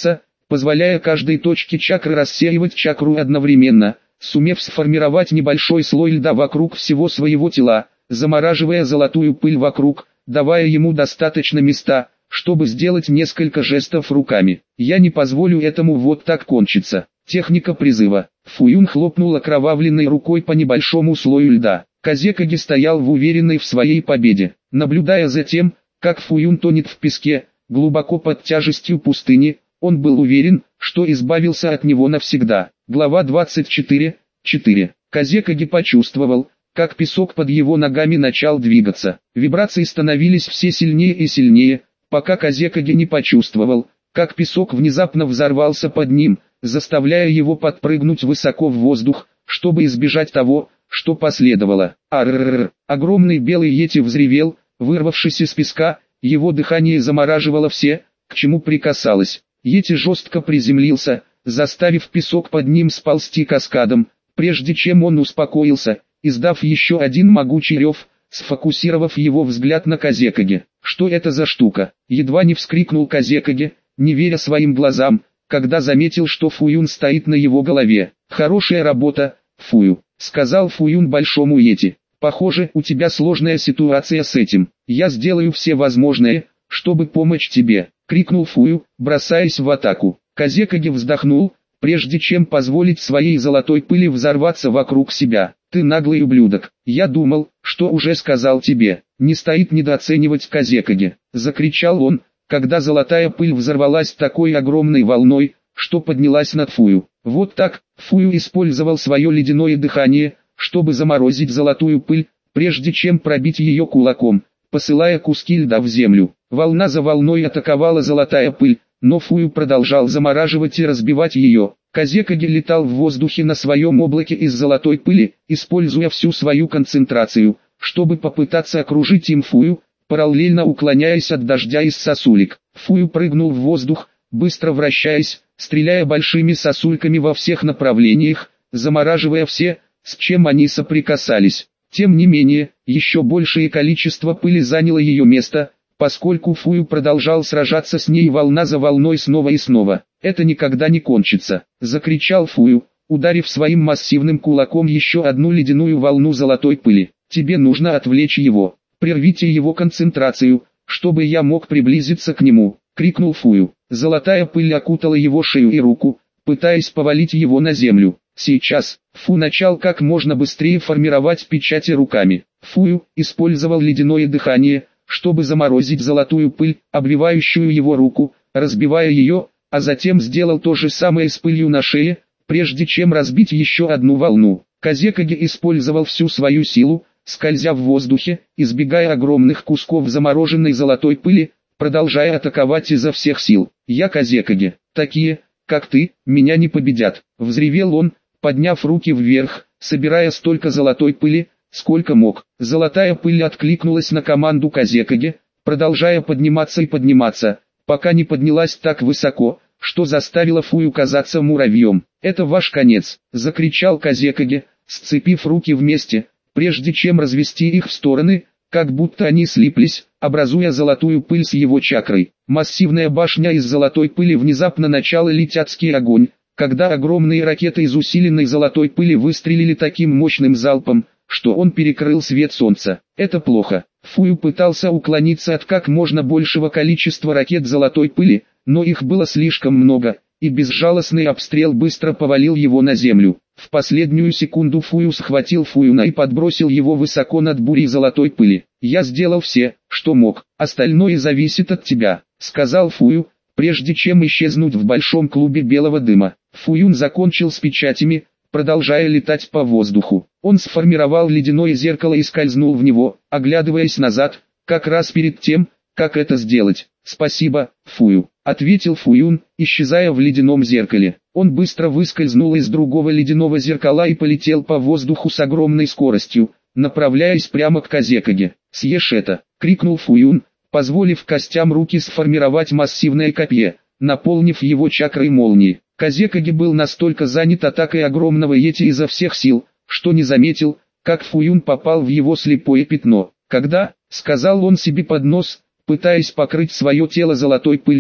Speaker 1: позволяя каждой точке чакры рассеивать чакру одновременно, сумев сформировать небольшой слой льда вокруг всего своего тела, замораживая золотую пыль вокруг, давая ему достаточно места, чтобы сделать несколько жестов руками. Я не позволю этому вот так кончиться. Техника призыва. Фуюн хлопнул окровавленной рукой по небольшому слою льда. Казекаги стоял в уверенной в своей победе, наблюдая за тем, как Фуюн тонет в песке, глубоко под тяжестью пустыни. Он был уверен, что избавился от него навсегда. Глава двадцать четыре. четыре. Казекаги почувствовал, как песок под его ногами начал двигаться. Вибрации становились все сильнее и сильнее, пока Казекаги не почувствовал, как песок внезапно взорвался под ним, заставляя его подпрыгнуть высоко в воздух, чтобы избежать того, что последовало. Арррррр! Огромный белый йети взревел, вырвавшись из песка, его дыхание замораживало все, к чему прикасалось. Йети жестко приземлился, заставив песок под ним сползти каскадом, прежде чем он успокоился, издав еще один могучий рев, сфокусировав его взгляд на Казекаги. Что это за штука? Едва не вскрикнул Казекаги, не веря своим глазам, когда заметил, что Фуюн стоит на его голове. «Хорошая работа, Фую», — сказал Фуюн большому йети. «Похоже, у тебя сложная ситуация с этим. Я сделаю все возможное, чтобы помочь тебе», — крикнул Фую, бросаясь в атаку. Казекаги вздохнул, прежде чем позволить своей золотой пыли взорваться вокруг себя. «Ты наглый ублюдок, я думал, что уже сказал тебе, не стоит недооценивать Казекаги», — закричал он, когда золотая пыль взорвалась такой огромной волной, что поднялась над Фую. Вот так, Фую использовал свое ледяное дыхание, чтобы заморозить золотую пыль, прежде чем пробить ее кулаком, посылая куски льда в землю. Волна за волной атаковала золотая пыль, но Фую продолжал замораживать и разбивать ее. Казекаги летал в воздухе на своем облаке из золотой пыли, используя всю свою концентрацию, чтобы попытаться окружить им Фую, параллельно уклоняясь от дождя из сосулек. Фую прыгнул в воздух, быстро вращаясь, стреляя большими сосульками во всех направлениях, замораживая все, с чем они соприкасались. Тем не менее, еще большее количество пыли заняло ее место, поскольку Фую продолжал сражаться с ней волна за волной снова и снова. «Это никогда не кончится», — закричал Фую, ударив своим массивным кулаком еще одну ледяную волну золотой пыли. «Тебе нужно отвлечь его. Прервите его концентрацию, чтобы я мог приблизиться к нему», — крикнул Фую. Золотая пыль окутала его шею и руку, пытаясь повалить его на землю. Сейчас, Фу начал как можно быстрее формировать печати руками. Фую использовал ледяное дыхание, чтобы заморозить золотую пыль, обвивающую его руку, разбивая ее, а затем сделал то же самое с пылью на шее, прежде чем разбить еще одну волну. Казекаги использовал всю свою силу, скользя в воздухе, избегая огромных кусков замороженной золотой пыли, продолжая атаковать изо всех сил. «Я Казекаги, такие, как ты, меня не победят», — взревел он, подняв руки вверх, собирая столько золотой пыли, сколько мог. Золотая пыль откликнулась на команду Казекаги, продолжая подниматься и подниматься, пока не поднялась так высоко, что заставила Фую казаться муравьем. «Это ваш конец», — закричал Казекаги, сцепив руки вместе, прежде чем развести их в стороны, как будто они слиплись, образуя золотую пыль с его чакрой. Массивная башня из золотой пыли внезапно начала лить адский огонь, когда огромные ракеты из усиленной золотой пыли выстрелили таким мощным залпом, что он перекрыл свет солнца. «Это плохо». Фую пытался уклониться от как можно большего количества ракет золотой пыли, но их было слишком много, и безжалостный обстрел быстро повалил его на землю. В последнюю секунду Фую схватил Фуюна и подбросил его высоко над бурей золотой пыли. «Я сделал все, что мог, остальное зависит от тебя», — сказал Фую, прежде чем исчезнуть в большом клубе белого дыма. Фуюн закончил с печатями, продолжая летать по воздуху. Он сформировал ледяное зеркало и скользнул в него, оглядываясь назад, как раз перед тем, как это сделать. «Спасибо, Фую», — ответил Фуюн, исчезая в ледяном зеркале. Он быстро выскользнул из другого ледяного зеркала и полетел по воздуху с огромной скоростью, направляясь прямо к Казекаге. «Съешь это!» — крикнул Фуюн, позволив костям руки сформировать массивное копье, наполнив его чакрой молнии. Казекаги был настолько занят атакой огромного йети изо всех сил, что не заметил, как Фуюн попал в его слепое пятно. «Когда?» — сказал он себе под нос, пытаясь покрыть свое тело золотой пылью,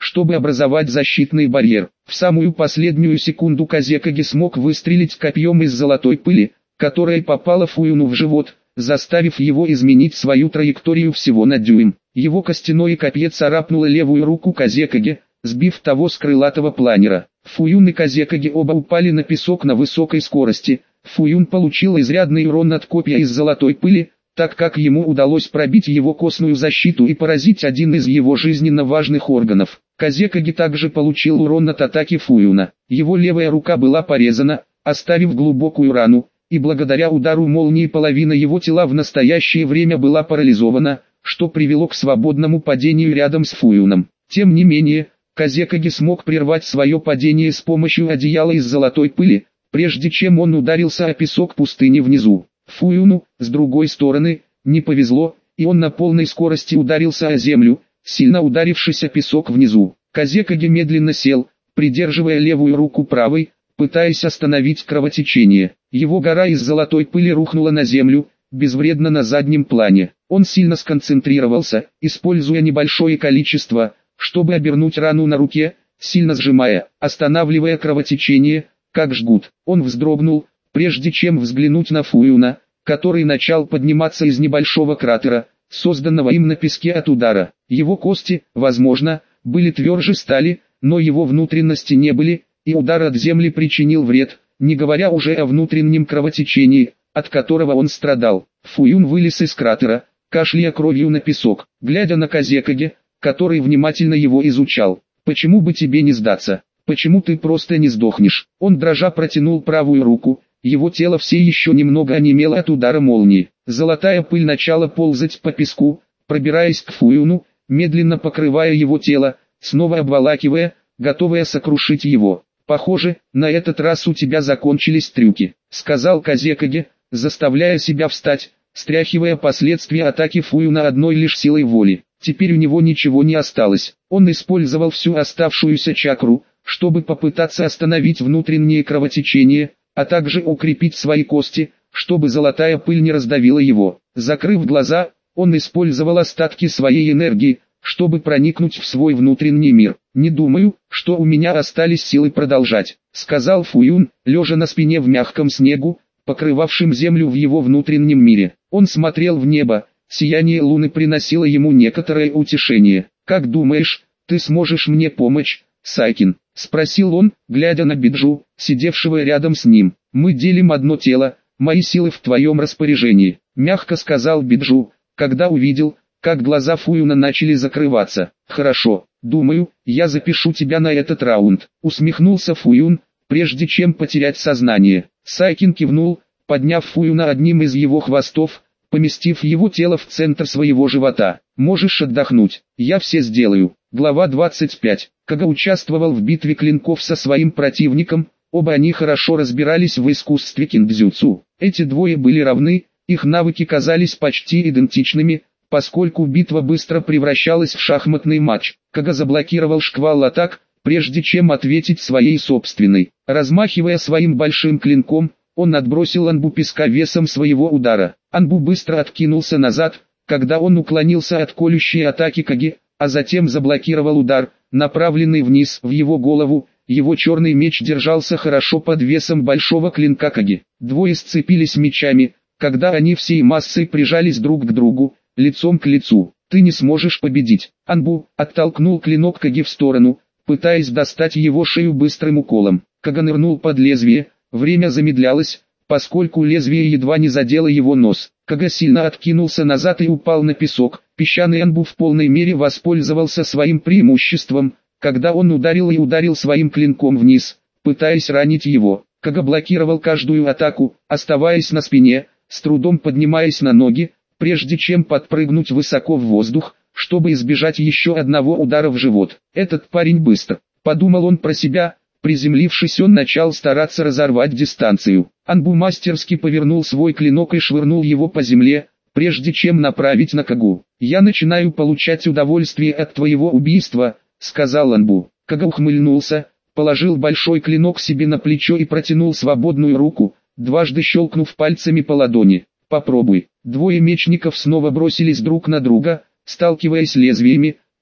Speaker 1: чтобы образовать защитный барьер. В самую последнюю секунду Казекаги смог выстрелить копьем из золотой пыли, которая попала Фуюну в живот, заставив его изменить свою траекторию всего на дюйм. Его костяное копье царапнуло левую руку Казекаги, сбив того с крылатого планера. Фуюн и Казекаги оба упали на песок на высокой скорости. Фуюн получил изрядный урон от копья из золотой пыли, так как ему удалось пробить его костную защиту и поразить один из его жизненно важных органов. Казекаги также получил урон от атаки Фуюна. Его левая рука была порезана, оставив глубокую рану, и благодаря удару молнии половина его тела в настоящее время была парализована, что привело к свободному падению рядом с Фуюном. Тем не менее, Казекаги смог прервать свое падение с помощью одеяла из золотой пыли, прежде чем он ударился о песок пустыни внизу. Фуюну, с другой стороны, не повезло, и он на полной скорости ударился о землю, сильно ударившись о песок внизу. Казекаги медленно сел, придерживая левую руку правой, пытаясь остановить кровотечение. Его гора из золотой пыли рухнула на землю, безвредно на заднем плане. Он сильно сконцентрировался, используя небольшое количество, чтобы обернуть рану на руке, сильно сжимая, останавливая кровотечение, как жгут. Он вздрогнул, прежде чем взглянуть на Фуюна, который начал подниматься из небольшого кратера, созданного им на песке от удара. Его кости, возможно, были тверже стали, но его внутренности не были, и удар от земли причинил вред, не говоря уже о внутреннем кровотечении, от которого он страдал. Фуюн вылез из кратера, кашляя кровью на песок, глядя на Казекаги, который внимательно его изучал. «Почему бы тебе не сдаться? Почему ты просто не сдохнешь?» Он дрожа протянул правую руку, его тело все еще немного онемело от удара молнии. Золотая пыль начала ползать по песку, пробираясь к Фуюну, медленно покрывая его тело, снова обволакивая, готовая сокрушить его. «Похоже, на этот раз у тебя закончились трюки», — сказал Казекаги, заставляя себя встать, стряхивая последствия атаки Фуюна одной лишь силой воли. Теперь у него ничего не осталось. Он использовал всю оставшуюся чакру, чтобы попытаться остановить внутреннее кровотечение, а также укрепить свои кости, чтобы золотая пыль не раздавила его. Закрыв глаза, он использовал остатки своей энергии, чтобы проникнуть в свой внутренний мир. «Не думаю, что у меня остались силы продолжать», — сказал Фуюн, лежа на спине в мягком снегу, покрывавшем землю в его внутреннем мире. Он смотрел в небо, сияние луны приносило ему некоторое утешение. «Как думаешь, ты сможешь мне помочь, Сайкин?» — спросил он, глядя на Биджу, сидевшего рядом с ним. «Мы делим одно тело, мои силы в твоем распоряжении», — мягко сказал Биджу, когда увидел, как глаза Фуюна начали закрываться. «Хорошо, думаю, я запишу тебя на этот раунд», — усмехнулся Фуюн, прежде чем потерять сознание. Сайкин кивнул, подняв Фуюна одним из его хвостов, поместив его тело в центр своего живота. «Можешь отдохнуть, я все сделаю». Глава двадцать пять. Кага участвовал в битве клинков со своим противником, оба они хорошо разбирались в искусстве киндзюцу. Эти двое были равны, их навыки казались почти идентичными, поскольку битва быстро превращалась в шахматный матч. Кага заблокировал шквал атак, прежде чем ответить своей собственной. Размахивая своим большим клинком, он отбросил Анбу песка весом своего удара. Анбу быстро откинулся назад, когда он уклонился от колющей атаки Каги, а затем заблокировал удар, направленный вниз в его голову. Его черный меч держался хорошо под весом большого клинка Каги. Двое сцепились мечами, когда они всей массой прижались друг к другу, лицом к лицу. «Ты не сможешь победить». Анбу оттолкнул клинок Каги в сторону, пытаясь достать его шею быстрым уколом. Кага нырнул под лезвие, время замедлялось, поскольку лезвие едва не задело его нос. Кага сильно откинулся назад и упал на песок. Песчаный Анбу в полной мере воспользовался своим преимуществом, когда он ударил и ударил своим клинком вниз, пытаясь ранить его. Кага блокировал каждую атаку, оставаясь на спине, с трудом поднимаясь на ноги, прежде чем подпрыгнуть высоко в воздух, чтобы избежать еще одного удара в живот. «Этот парень быстр», — подумал он про себя. Приземлившись, он начал стараться разорвать дистанцию. Анбу мастерски повернул свой клинок и швырнул его по земле, прежде чем направить на Кагу. «Я начинаю получать удовольствие от твоего убийства», — сказал Анбу. Кага ухмыльнулся, положил большой клинок себе на плечо и протянул свободную руку, дважды щелкнув пальцами по ладони. «Попробуй». Двое мечников снова бросились друг на друга, сталкиваясь лезвиями,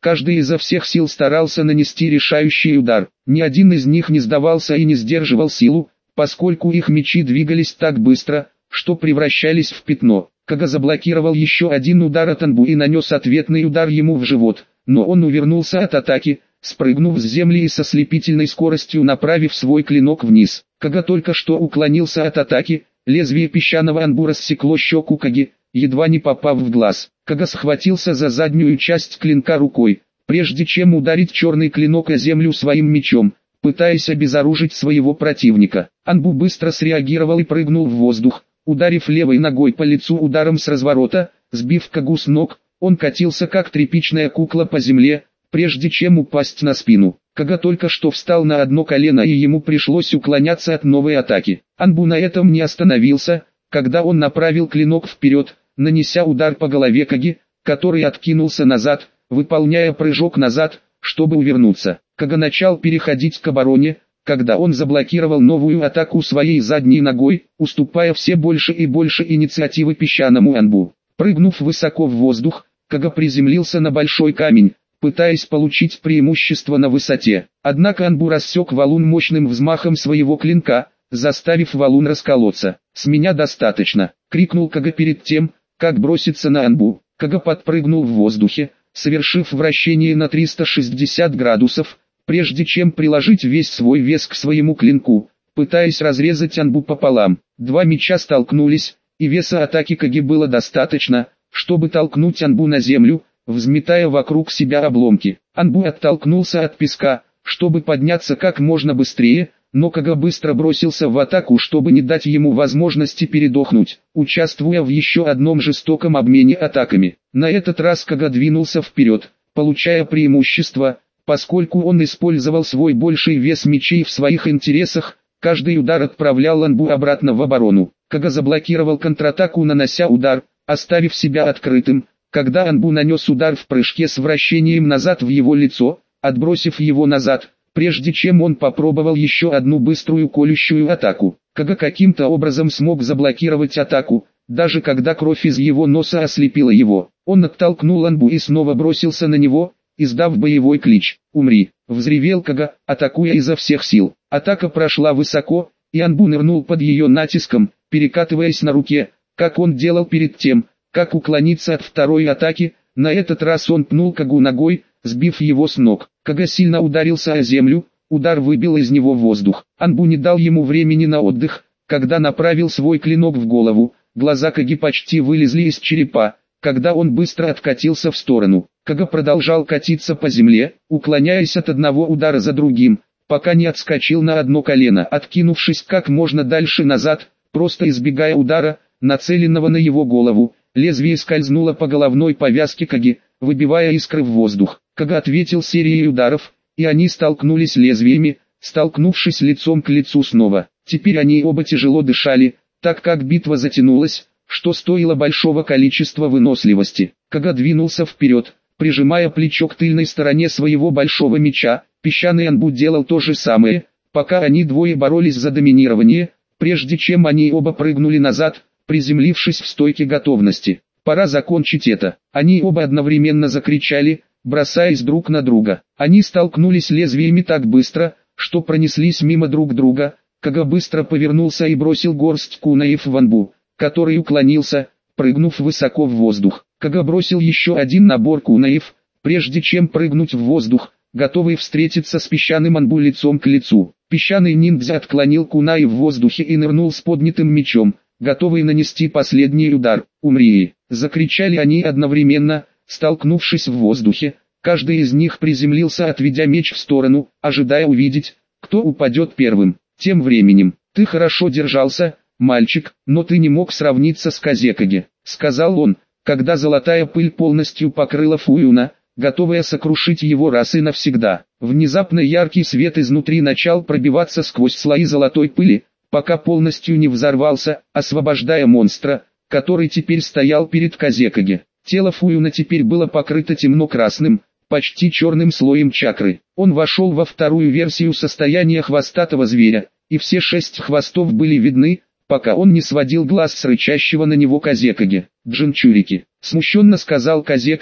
Speaker 1: Каждый изо всех сил старался нанести решающий удар. Ни один из них не сдавался и не сдерживал силу, поскольку их мечи двигались так быстро, что превращались в пятно. Кага заблокировал еще один удар от Анбу и нанес ответный удар ему в живот, но он увернулся от атаки, спрыгнув с земли и со слепительной скоростью направив свой клинок вниз. Кага только что уклонился от атаки, лезвие песчаного Анбу рассекло щеку Каги, едва не попав в глаз. Кага схватился за заднюю часть клинка рукой, прежде чем ударить черный клинок о землю своим мечом, пытаясь обезоружить своего противника. Анбу быстро среагировал и прыгнул в воздух, ударив левой ногой по лицу ударом с разворота, сбив Кагу с ног. Он катился как тряпичная кукла по земле, прежде чем упасть на спину. Кага только что встал на одно колено и ему пришлось уклоняться от новой атаки. Анбу на этом не остановился, когда он направил клинок вперед, нанеся удар по голове Каги, который откинулся назад, выполняя прыжок назад, чтобы увернуться. Кага начал переходить к обороне, когда он заблокировал новую атаку своей задней ногой, уступая все больше и больше инициативы песчаному Анбу. Прыгнув высоко в воздух, Кага приземлился на большой камень, пытаясь получить преимущество на высоте. Однако Анбу рассек валун мощным взмахом своего клинка, заставив валун расколоться. «С меня достаточно!» — крикнул Кага перед тем, как броситься на Анбу. Кага подпрыгнул в воздухе, совершив вращение на триста шестьдесят градусов, прежде чем приложить весь свой вес к своему клинку, пытаясь разрезать Анбу пополам. Два меча столкнулись, и веса атаки Каги было достаточно, чтобы толкнуть Анбу на землю, взметая вокруг себя обломки. Анбу оттолкнулся от песка, чтобы подняться как можно быстрее, но Кага быстро бросился в атаку, чтобы не дать ему возможности передохнуть, участвуя в еще одном жестоком обмене атаками. На этот раз Кага двинулся вперед, получая преимущество, поскольку он использовал свой больший вес мечей в своих интересах. Каждый удар отправлял Анбу обратно в оборону. Кага заблокировал контратаку, нанося удар, оставив себя открытым, когда Анбу нанес удар в прыжке с вращением назад в его лицо, отбросив его назад, прежде чем он попробовал еще одну быструю колющую атаку. Кага каким-то образом смог заблокировать атаку, даже когда кровь из его носа ослепила его. Он оттолкнул Анбу и снова бросился на него, издав боевой клич «Умри!». Взревел Кага, атакуя изо всех сил. Атака прошла высоко, и Анбу нырнул под ее натиском, перекатываясь на руке, как он делал перед тем, как уклониться от второй атаки. На этот раз он пнул Кагу ногой, сбив его с ног. Кага сильно ударился о землю, удар выбил из него воздух. Анбу не дал ему времени на отдых, когда направил свой клинок в голову. Глаза Каги почти вылезли из черепа, когда он быстро откатился в сторону. Кага продолжал катиться по земле, уклоняясь от одного удара за другим, пока не отскочил на одно колено, откинувшись как можно дальше назад, просто избегая удара, нацеленного на его голову. Лезвие скользнуло по головной повязке Каги, выбивая искры в воздух. Кага ответил серией ударов, и они столкнулись лезвиями, столкнувшись лицом к лицу снова. Теперь они оба тяжело дышали, так как битва затянулась, что стоило большого количества выносливости. Кага двинулся вперед, прижимая плечо к тыльной стороне своего большого меча. Песчаный Анбу делал то же самое, пока они двое боролись за доминирование, прежде чем они оба прыгнули назад, приземлившись в стойке готовности. Пора закончить это. Они оба одновременно закричали, бросаясь друг на друга. Они столкнулись лезвиями так быстро, что пронеслись мимо друг друга. Кага быстро повернулся и бросил горсть кунаев в Анбу, который уклонился, прыгнув высоко в воздух. Кага бросил еще один набор кунаев, прежде чем прыгнуть в воздух, готовый встретиться с песчаным Анбу лицом к лицу. Песчаный ниндзя отклонил кунаи в воздухе и нырнул с поднятым мечом, готовый нанести последний удар. «Умри!» — закричали они одновременно, столкнувшись в воздухе. Каждый из них приземлился, отведя меч в сторону, ожидая увидеть, кто упадет первым. Тем временем, «Ты хорошо держался, мальчик, но ты не мог сравниться с Казекаге», — сказал он, когда золотая пыль полностью покрыла Фуюна, готовая сокрушить его раз и навсегда. Внезапно яркий свет изнутри начал пробиваться сквозь слои золотой пыли, пока полностью не взорвался, освобождая монстра, который теперь стоял перед Казекаге. Тело Фуюна теперь было покрыто темно-красным, почти черным слоем чакры. Он вошел во вторую версию состояния хвостатого зверя, и все шесть хвостов были видны, пока он не сводил глаз с рычащего на него Казекаге. «Джинчурики», — смущенно сказал Казекаге,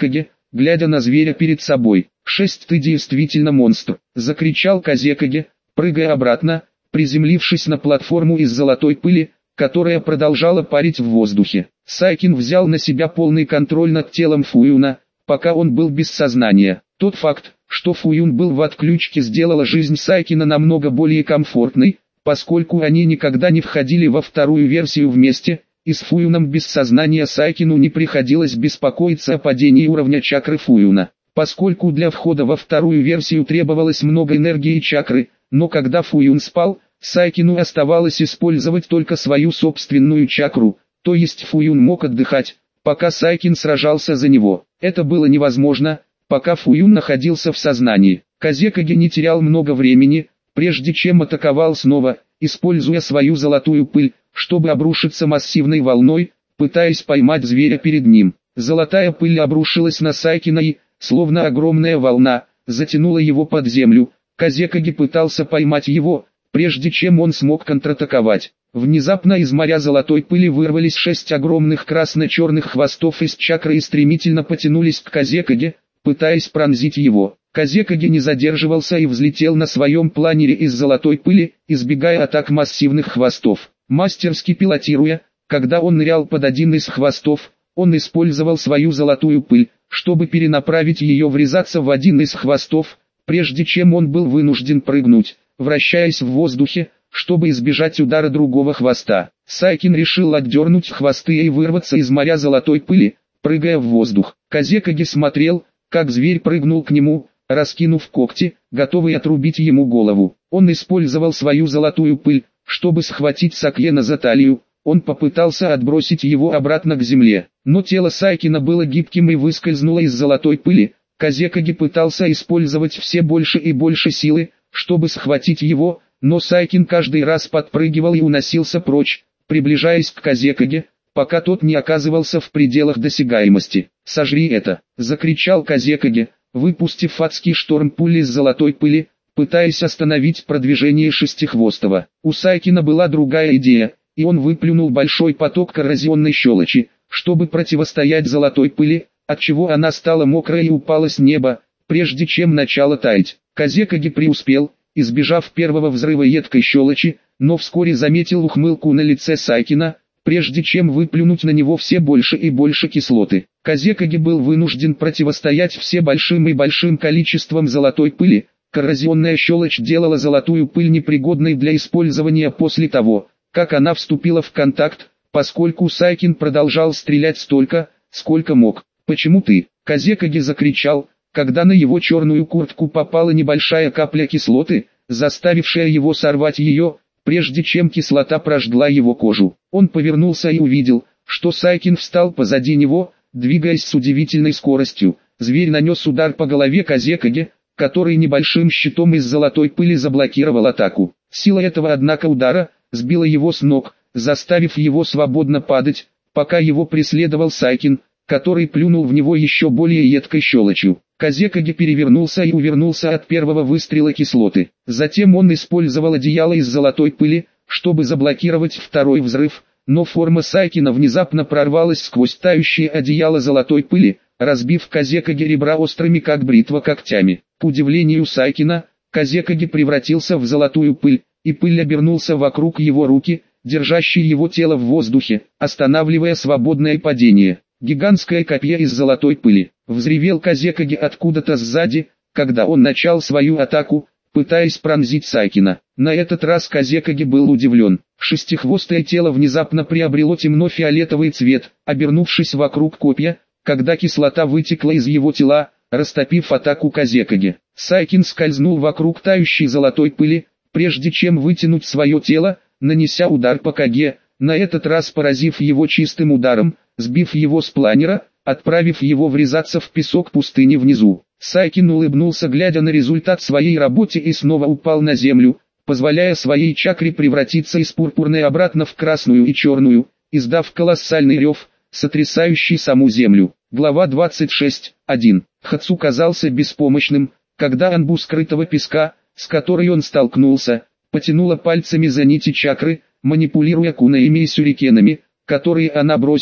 Speaker 1: глядя на зверя перед собой. «Шесть, ты действительно монстр!» — закричал Казекаге, прыгая обратно, приземлившись на платформу из золотой пыли, которая продолжала парить в воздухе. Сайкин взял на себя полный контроль над телом Фуюна, пока он был без сознания. Тот факт, что Фуюн был в отключке, сделала жизнь Сайкина намного более комфортной, поскольку они никогда не входили во вторую версию вместе, и с Фуюном без сознания Сайкину не приходилось беспокоиться о падении уровня чакры Фуюна. Поскольку для входа во вторую версию требовалось много энергии чакры, но когда Фуюн спал, Сайкину оставалось использовать только свою собственную чакру, то есть Фуюн мог отдыхать, пока Сайкин сражался за него. Это было невозможно, пока Фуюн находился в сознании. Казекаге не терял много времени, прежде чем атаковал снова, используя свою золотую пыль, чтобы обрушиться массивной волной, пытаясь поймать зверя перед ним. Золотая пыль обрушилась на Сайкина и, словно огромная волна, затянула его под землю. Казекаге пытался поймать его, прежде чем он смог контратаковать. Внезапно из моря золотой пыли вырвались шесть огромных красно-черных хвостов из чакры и стремительно потянулись к Казекаге, пытаясь пронзить его. Казекаге не задерживался и взлетел на своем планере из золотой пыли, избегая атак массивных хвостов. Мастерски пилотируя, когда он нырял под один из хвостов, он использовал свою золотую пыль, чтобы перенаправить ее врезаться в один из хвостов, прежде чем он был вынужден прыгнуть, вращаясь в воздухе, чтобы избежать удара другого хвоста. Сайкин решил отдернуть хвосты и вырваться из моря золотой пыли, прыгая в воздух. Казекаге смотрел, как зверь прыгнул к нему, раскинув когти, готовый отрубить ему голову. Он использовал свою золотую пыль, чтобы схватить Сакьена за талию. Он попытался отбросить его обратно к земле, но тело Сайкина было гибким и выскользнуло из золотой пыли. Казекаге пытался использовать все больше и больше силы, чтобы схватить его, но Сайкин каждый раз подпрыгивал и уносился прочь, приближаясь к Казекаге, пока тот не оказывался в пределах досягаемости. «Сожри это!» — закричал Казекаге, выпустив адский шторм пули из золотой пыли, пытаясь остановить продвижение шестихвостого. У Сайкина была другая идея, и он выплюнул большой поток коррозионной щелочи, чтобы противостоять золотой пыли, отчего она стала мокрой и упала с неба, прежде чем начала таять. Казекаге преуспел, избежав первого взрыва едкой щелочи, но вскоре заметил ухмылку на лице Сайкина, прежде чем выплюнуть на него все больше и больше кислоты. Казекаге был вынужден противостоять все большим и большим количеством золотой пыли. Коррозионная щелочь делала золотую пыль непригодной для использования после того, как она вступила в контакт, поскольку Сайкин продолжал стрелять столько, сколько мог. «Почему ты?» — Казекаге закричал, когда на его черную куртку попала небольшая капля кислоты, заставившая его сорвать ее, прежде чем кислота прожгла его кожу. Он повернулся и увидел, что Сайкин встал позади него, двигаясь с удивительной скоростью. Зверь нанес удар по голове Казекаге, который небольшим щитом из золотой пыли заблокировал атаку. Сила этого, однако, удара сбила его с ног, заставив его свободно падать, пока его преследовал Сайкин, который плюнул в него еще более едкой щелочью. Казекаге перевернулся и увернулся от первого выстрела кислоты. Затем он использовал одеяло из золотой пыли, чтобы заблокировать второй взрыв, но форма Сайкина внезапно прорвалась сквозь тающее одеяло золотой пыли, разбив Казекаге ребра острыми как бритва когтями. К удивлению Сайкина, Казекаге превратился в золотую пыль, и пыль обернулся вокруг его руки, держащие его тело в воздухе, останавливая свободное падение. Гигантское копье из золотой пыли. Взревел Казекаге откуда-то сзади, когда он начал свою атаку, пытаясь пронзить Сайкина. На этот раз Казекаге был удивлен. Шестихвостое тело внезапно приобрело темно-фиолетовый цвет, обернувшись вокруг копья, когда кислота вытекла из его тела, растопив атаку Казекаге. Сайкин скользнул вокруг тающей золотой пыли, прежде чем вытянуть свое тело, нанеся удар по Каге, на этот раз поразив его чистым ударом, сбив его с планера, отправив его врезаться в песок пустыни внизу. Сайкин улыбнулся, глядя на результат своей работы, и снова упал на землю, позволяя своей чакре превратиться из пурпурной обратно в красную и черную, издав колоссальный рев, сотрясающий саму землю. Глава двадцать шесть. один. Хацу казался беспомощным, когда анбу скрытого песка, с которой он столкнулся, потянула пальцами за нити чакры, манипулируя кунаями и сюрикенами, которые она бросила,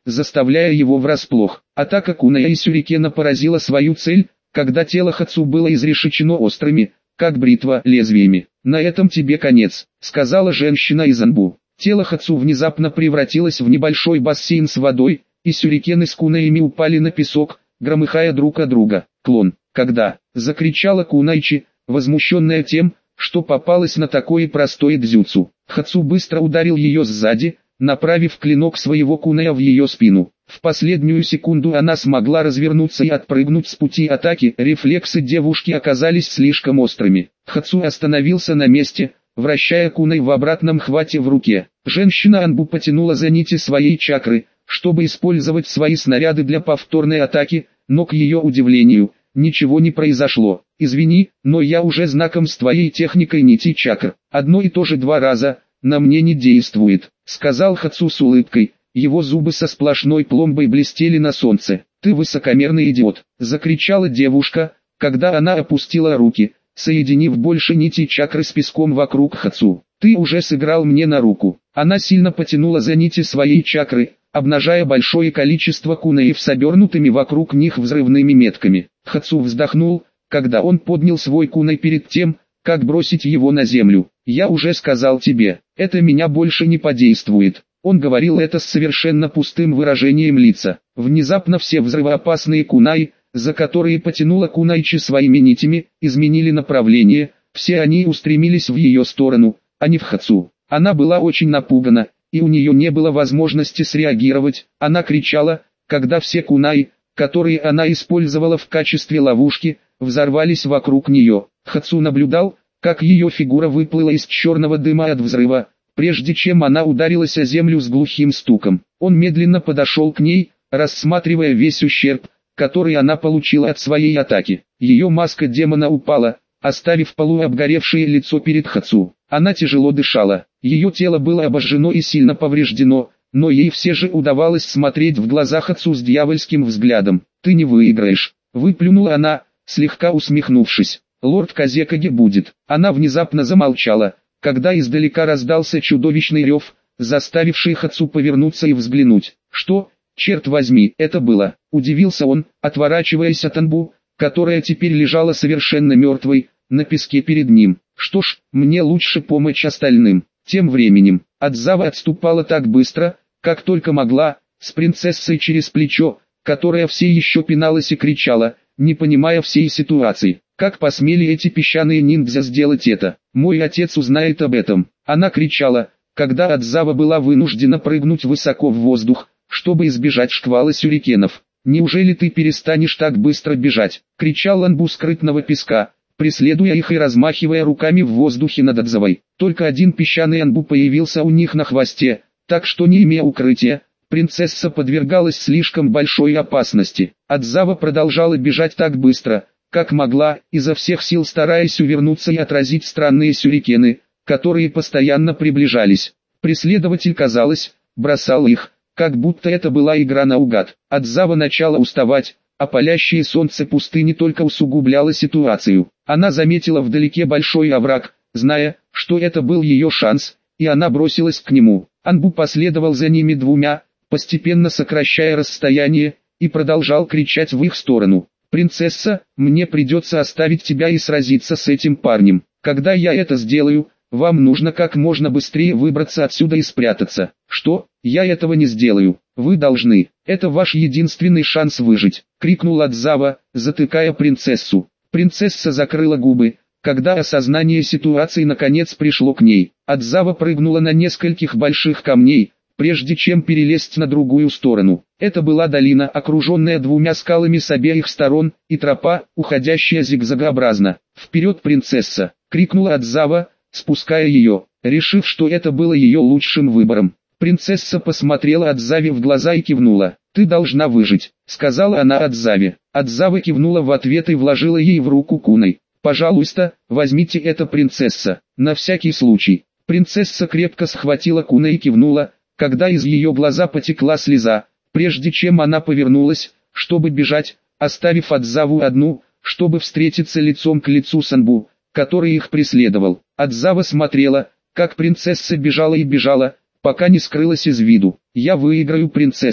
Speaker 1: заставляя его врасплох. Атака куная и сюрикена поразила свою цель, когда тело Хацу было изрешечено острыми, как бритва, лезвиями. «На этом тебе конец», — сказала женщина из Анбу. Тело Хацу внезапно превратилось в небольшой бассейн с водой, и сюрикены с кунаями упали на песок, громыхая друг от друга. «Клон, когда?» — закричала Кунайчи, возмущенная тем, что попалась на такое простое дзюцу. Хацу быстро ударил ее сзади, направив клинок своего куная в ее спину. В последнюю секунду она смогла развернуться и отпрыгнуть с пути атаки. Рефлексы девушки оказались слишком острыми. Хацу остановился на месте, вращая кунай в обратном хвате в руке. Женщина Анбу потянула за нити своей чакры, чтобы использовать свои снаряды для повторной атаки, но к ее удивлению, ничего не произошло. «Извини, но я уже знаком с твоей техникой нити чакр. Одно и то же два раза, на мне не действует», — сказал Хацу с улыбкой. Его зубы со сплошной пломбой блестели на солнце. «Ты высокомерный идиот!» — закричала девушка, когда она опустила руки, соединив больше нитей чакры с песком вокруг Хацу. «Ты уже сыграл мне на руку». Она сильно потянула за нити своей чакры, обнажая большое количество кунаев с обернутыми вокруг них взрывными метками. Хацу вздохнул, когда он поднял свой кунай перед тем, как бросить его на землю. «Я уже сказал тебе, это меня больше не подействует». Он говорил это с совершенно пустым выражением лица. Внезапно все взрывоопасные кунаи, за которые потянула Кунайчи своими нитями, изменили направление, все они устремились в ее сторону, а не в Хацу. Она была очень напугана, и у нее не было возможности среагировать. Она кричала, когда все кунаи, которые она использовала в качестве ловушки, взорвались вокруг нее. Хацу наблюдал, как ее фигура выплыла из черного дыма от взрыва, прежде чем она ударилась о землю с глухим стуком. Он медленно подошел к ней, рассматривая весь ущерб, который она получила от своей атаки. Ее маска демона упала, оставив полуобгоревшее лицо перед Хацу. Она тяжело дышала, ее тело было обожжено и сильно повреждено, но ей все же удавалось смотреть в глаза Хацу с дьявольским взглядом. «Ты не выиграешь», — выплюнула она, слегка усмехнувшись. «Лорд Казекаги будет». Она внезапно замолчала, когда издалека раздался чудовищный рев, заставивший Хацу повернуться и взглянуть. «Что, черт возьми, это было?» — удивился он, отворачиваясь от Анбу, которая теперь лежала совершенно мертвой, на песке перед ним. «Что ж, мне лучше помочь остальным». Тем временем, Адзава отступала так быстро, как только могла, с принцессой через плечо, которая все еще пиналась и кричала, не понимая всей ситуации. «Как посмели эти песчаные ниндзя сделать это? Мой отец узнает об этом!» Она кричала, когда Адзава была вынуждена прыгнуть высоко в воздух, чтобы избежать шквала сюрикенов. «Неужели ты перестанешь так быстро бежать?» — кричал Анбу скрытного песка, преследуя их и размахивая руками в воздухе над Адзавой. Только один песчаный Анбу появился у них на хвосте, так что, не имея укрытия, принцесса подвергалась слишком большой опасности. Адзава продолжала бежать так быстро, как могла, изо всех сил стараясь увернуться и отразить странные сюрикены, которые постоянно приближались. Преследователь, казалось, бросал их, как будто это была игра наугад. Адзава начала уставать, а палящее солнце пустыни только усугубляло ситуацию. Она заметила вдалеке большой овраг, зная, что это был ее шанс, и она бросилась к нему. Анбу последовал за ними двумя, постепенно сокращая расстояние, и продолжал кричать в их сторону. «Принцесса, мне придется оставить тебя и сразиться с этим парнем. Когда я это сделаю, вам нужно как можно быстрее выбраться отсюда и спрятаться». «Что? Я этого не сделаю. Вы должны. Это ваш единственный шанс выжить», — крикнул Адзава, затыкая принцессу. Принцесса закрыла губы, когда осознание ситуации наконец пришло к ней. Адзава прыгнула на нескольких больших камней, прежде чем перелезть на другую сторону. Это была долина, окруженная двумя скалами с обеих сторон, и тропа, уходящая зигзагообразно. «Вперед, принцесса!» — крикнула Адзава, спуская ее, решив, что это было ее лучшим выбором. Принцесса посмотрела Адзаве в глаза и кивнула. «Ты должна выжить», — сказала она Адзаве. Адзава кивнула в ответ и вложила ей в руку кунай. «Пожалуйста, возьмите это, принцесса, на всякий случай». Принцесса крепко схватила кунай и кивнула, когда из ее глаза потекла слеза, прежде чем она повернулась, чтобы бежать, оставив Адзаву одну, чтобы встретиться лицом к лицу с Анбу, который их преследовал. Адзава смотрела, как принцесса бежала и бежала, пока не скрылась из виду. «Я выиграю, принцесса», —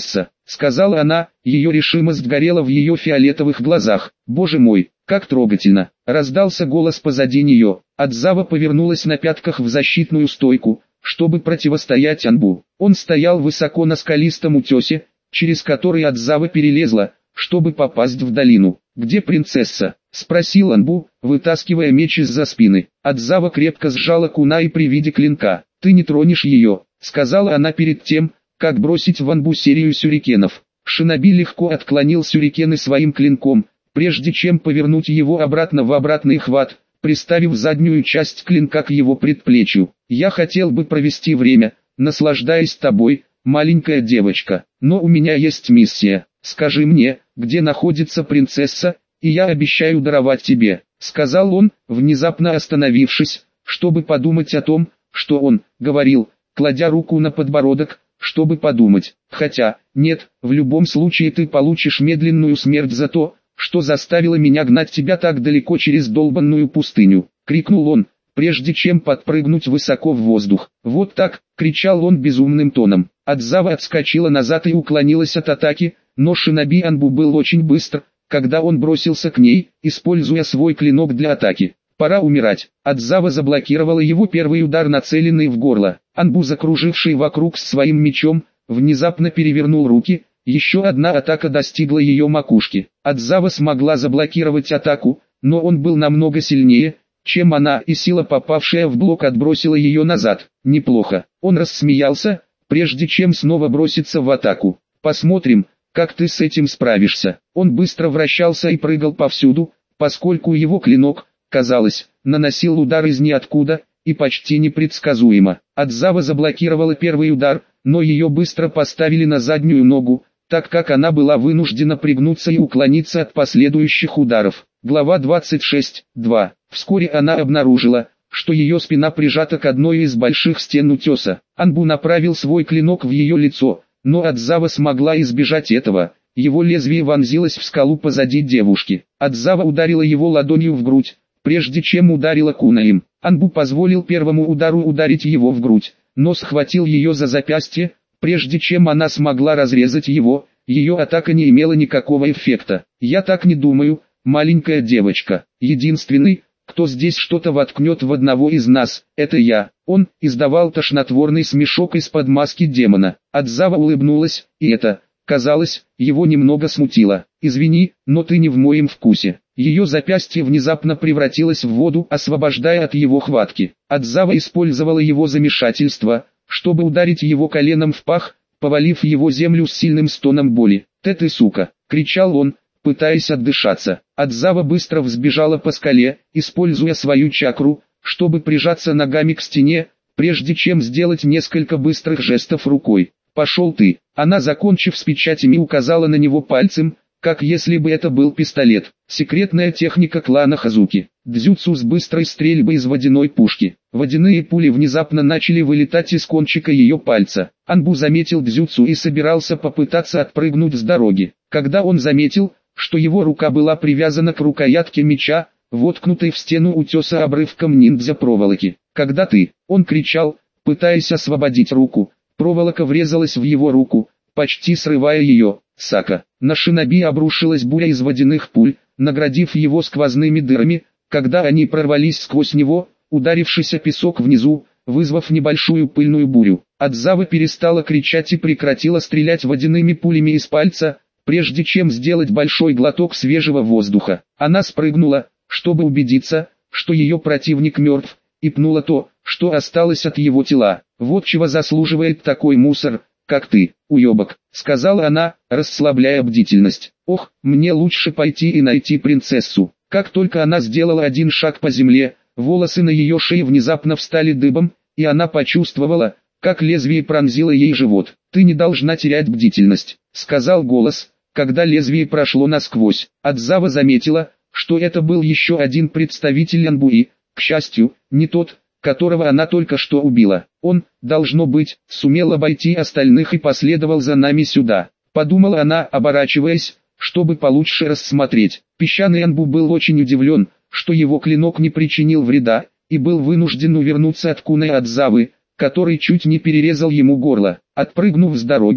Speaker 1: сказала она, ее решимость горела в ее фиолетовых глазах. «Боже мой, как трогательно!» Раздался голос позади нее. Адзава повернулась на пятках в защитную стойку, чтобы противостоять Анбу. Он стоял высоко на скалистом утесе, через который Адзава перелезла, чтобы попасть в долину. «Где принцесса?» — спросил Анбу, вытаскивая меч из-за спины. Адзава крепко сжала кунай при виде клинка. «Ты не тронешь ее», — сказала она перед тем, как бросить в Анбу серию сюрикенов. Шиноби легко отклонил сюрикены своим клинком, прежде чем повернуть его обратно в обратный хват, приставив заднюю часть клинка к его предплечью. «Я хотел бы провести время, наслаждаясь тобой, маленькая девочка, но у меня есть миссия. Скажи мне, где находится принцесса, и я обещаю даровать тебе», — сказал он, внезапно остановившись, чтобы подумать о том, что он говорил, кладя руку на подбородок, чтобы подумать. «Хотя, нет, в любом случае ты получишь медленную смерть за то, что заставило меня гнать тебя так далеко через долбанную пустыню», — крикнул он, прежде чем подпрыгнуть высоко в воздух. «Вот так», — кричал он безумным тоном. Адзава отскочила назад и уклонилась от атаки, но Шиноби Анбу был очень быстр, когда он бросился к ней, используя свой клинок для атаки. «Пора умирать». Адзава заблокировала его первый удар, нацеленный в горло. Анбу, закруживший вокруг с своим мечом, внезапно перевернул руки. Еще одна атака достигла ее макушки. Адзава смогла заблокировать атаку, но он был намного сильнее, чем она, и сила, попавшая в блок, отбросила ее назад. «Неплохо». Он рассмеялся, прежде чем снова броситься в атаку. «Посмотрим, как ты с этим справишься». Он быстро вращался и прыгал повсюду, поскольку его клинок, казалось, наносил удар из ниоткуда, и почти непредсказуемо. Адзава заблокировала первый удар, но ее быстро поставили на заднюю ногу, так как она была вынуждена пригнуться и уклониться от последующих ударов. Глава двадцать шесть, два. Вскоре она обнаружила, что ее спина прижата к одной из больших стен утеса. Анбу направил свой клинок в ее лицо, но Адзава смогла избежать этого. Его лезвие вонзилось в скалу позади девушки. Адзава ударила его ладонью в грудь, прежде чем ударила кунаем. Анбу позволил первому удару ударить его в грудь, но схватил ее за запястье, прежде чем она смогла разрезать его. Ее атака не имела никакого эффекта. «Я так не думаю, маленькая девочка. Единственный, кто здесь что-то воткнет в одного из нас, это я». Он издавал тошнотворный смешок из-под маски демона. Адзава улыбнулась, и это, казалось, его немного смутило. «Извини, но ты не в моем вкусе». Ее запястье внезапно превратилось в воду, освобождая от его хватки. Адзава использовала его замешательство, чтобы ударить его коленом в пах, повалив его землю с сильным стоном боли. «Ты ты сука!» — кричал он, пытаясь отдышаться. Адзава быстро взбежала по скале, используя свою чакру, чтобы прижаться ногами к стене, прежде чем сделать несколько быстрых жестов рукой. «Пошел ты!» Она, закончив с печатями, указала на него пальцем, как если бы это был пистолет. Секретная техника клана Хазуки. Дзюцу с быстрой стрельбой из водяной пушки. Водяные пули внезапно начали вылетать из кончика ее пальца. Анбу заметил дзюцу и собирался попытаться отпрыгнуть с дороги. Когда он заметил, что его рука была привязана к рукоятке меча, воткнутой в стену утеса обрывком ниндзя проволоки. «Когда ты?» — он кричал, пытаясь освободить руку. Проволока врезалась в его руку, почти срывая ее. Сака. На Шиноби обрушилась буря из водяных пуль, наградив его сквозными дырами, когда они прорвались сквозь него, ударившись о песок внизу, вызвав небольшую пыльную бурю. Адзава перестала кричать и прекратила стрелять водяными пулями из пальца, прежде чем сделать большой глоток свежего воздуха. Она спрыгнула, чтобы убедиться, что ее противник мертв, и пнула то, что осталось от его тела. «Вот чего заслуживает такой мусор, как ты, уебок», — сказала она, расслабляя бдительность. «Ох, мне лучше пойти и найти принцессу». Как только она сделала один шаг по земле, волосы на ее шее внезапно встали дыбом, и она почувствовала, как лезвие пронзило ей живот. «Ты не должна терять бдительность», — сказал голос, когда лезвие прошло насквозь. Адзава заметила, что это был еще один представитель Анбуи, к счастью, не тот, которого она только что убила. Он, должно быть, сумел обойти остальных и последовал за нами сюда. Подумала она, оборачиваясь, чтобы получше рассмотреть. Песчаный Анбу был очень удивлен, что его клинок не причинил вреда, и был вынужден увернуться от куны Адзавы, который чуть не перерезал ему горло. Отпрыгнув с дороги,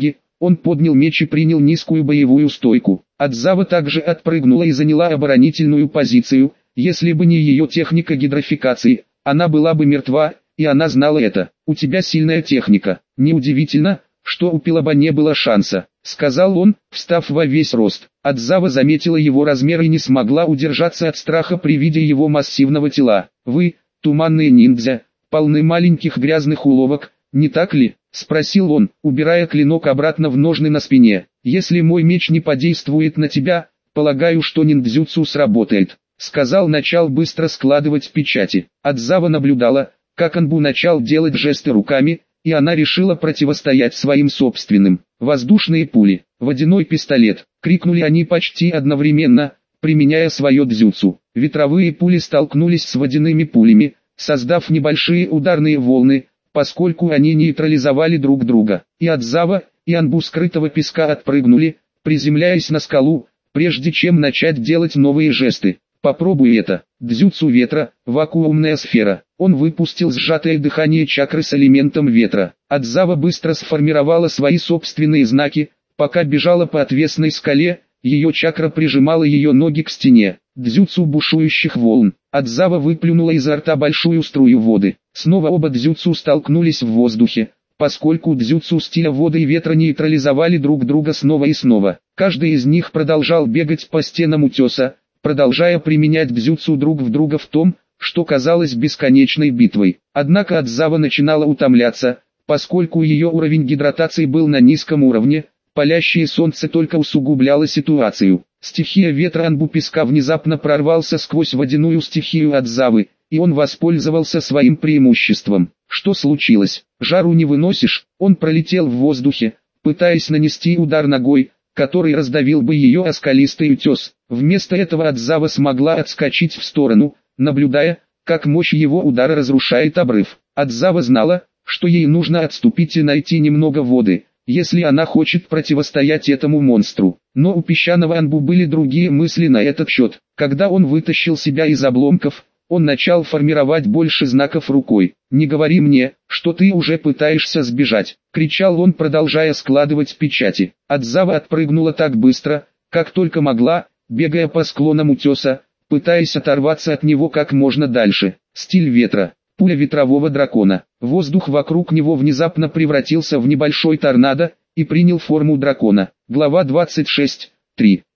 Speaker 1: Он поднял меч и принял низкую боевую стойку. Адзава также отпрыгнула и заняла оборонительную позицию. Если бы не ее техника гидрофикации, она была бы мертва, и она знала это. «У тебя сильная техника. Неудивительно, что у Пилаба не было шанса», — сказал он, встав во весь рост. Адзава заметила его размер и не смогла удержаться от страха при виде его массивного тела. «Вы, туманные ниндзя, полны маленьких грязных уловок, не так ли?» — спросил он, убирая клинок обратно в ножны на спине. «Если мой меч не подействует на тебя, полагаю, что ниндзюцу сработает», — сказал, начал быстро складывать печати. Адзава наблюдала, как Анбу начал делать жесты руками, и она решила противостоять своим собственным. «Воздушные пули, водяной пистолет», — крикнули они почти одновременно, применяя свое дзюцу. Ветровые пули столкнулись с водяными пулями, создав небольшие ударные волны, поскольку они нейтрализовали друг друга. И Адзава, и Анбу скрытого песка отпрыгнули, приземляясь на скалу, прежде чем начать делать новые жесты. «Попробуй это». Дзюцу ветра, вакуумная сфера. Он выпустил сжатое дыхание чакры с элементом ветра. Адзава быстро сформировала свои собственные знаки, пока бежала по отвесной скале, ее чакра прижимала ее ноги к стене. Дзюцу бушующих волн. Адзава выплюнула изо рта большую струю воды. Снова оба дзюцу столкнулись в воздухе, поскольку дзюцу стиля воды и ветра нейтрализовали друг друга снова и снова. Каждый из них продолжал бегать по стенам утеса, продолжая применять дзюцу друг в друга в том, что казалось бесконечной битвой. Однако Адзава начинала утомляться, поскольку ее уровень гидратации был на низком уровне, палящее солнце только усугубляло ситуацию. Стихия ветра Анбу песка внезапно прорвался сквозь водяную стихию Адзавы, и он воспользовался своим преимуществом. Что случилось? Жару не выносишь? Он пролетел в воздухе, пытаясь нанести удар ногой, который раздавил бы ее о скалистый утес. Вместо этого Адзава смогла отскочить в сторону, наблюдая, как мощь его удара разрушает обрыв. Адзава знала, что ей нужно отступить и найти немного воды, если она хочет противостоять этому монстру. Но у песчаного Анбу были другие мысли на этот счет. Когда он вытащил себя из обломков, он начал формировать больше знаков рукой. «Не говори мне, что ты уже пытаешься сбежать», — кричал он, продолжая складывать печати. Адзава отпрыгнула так быстро, как только могла, бегая по склонам утеса, пытаясь оторваться от него как можно дальше. Стиль ветра. Пуля ветрового дракона. Воздух вокруг него внезапно превратился в небольшой торнадо и принял форму дракона. Глава двадцать шесть. три.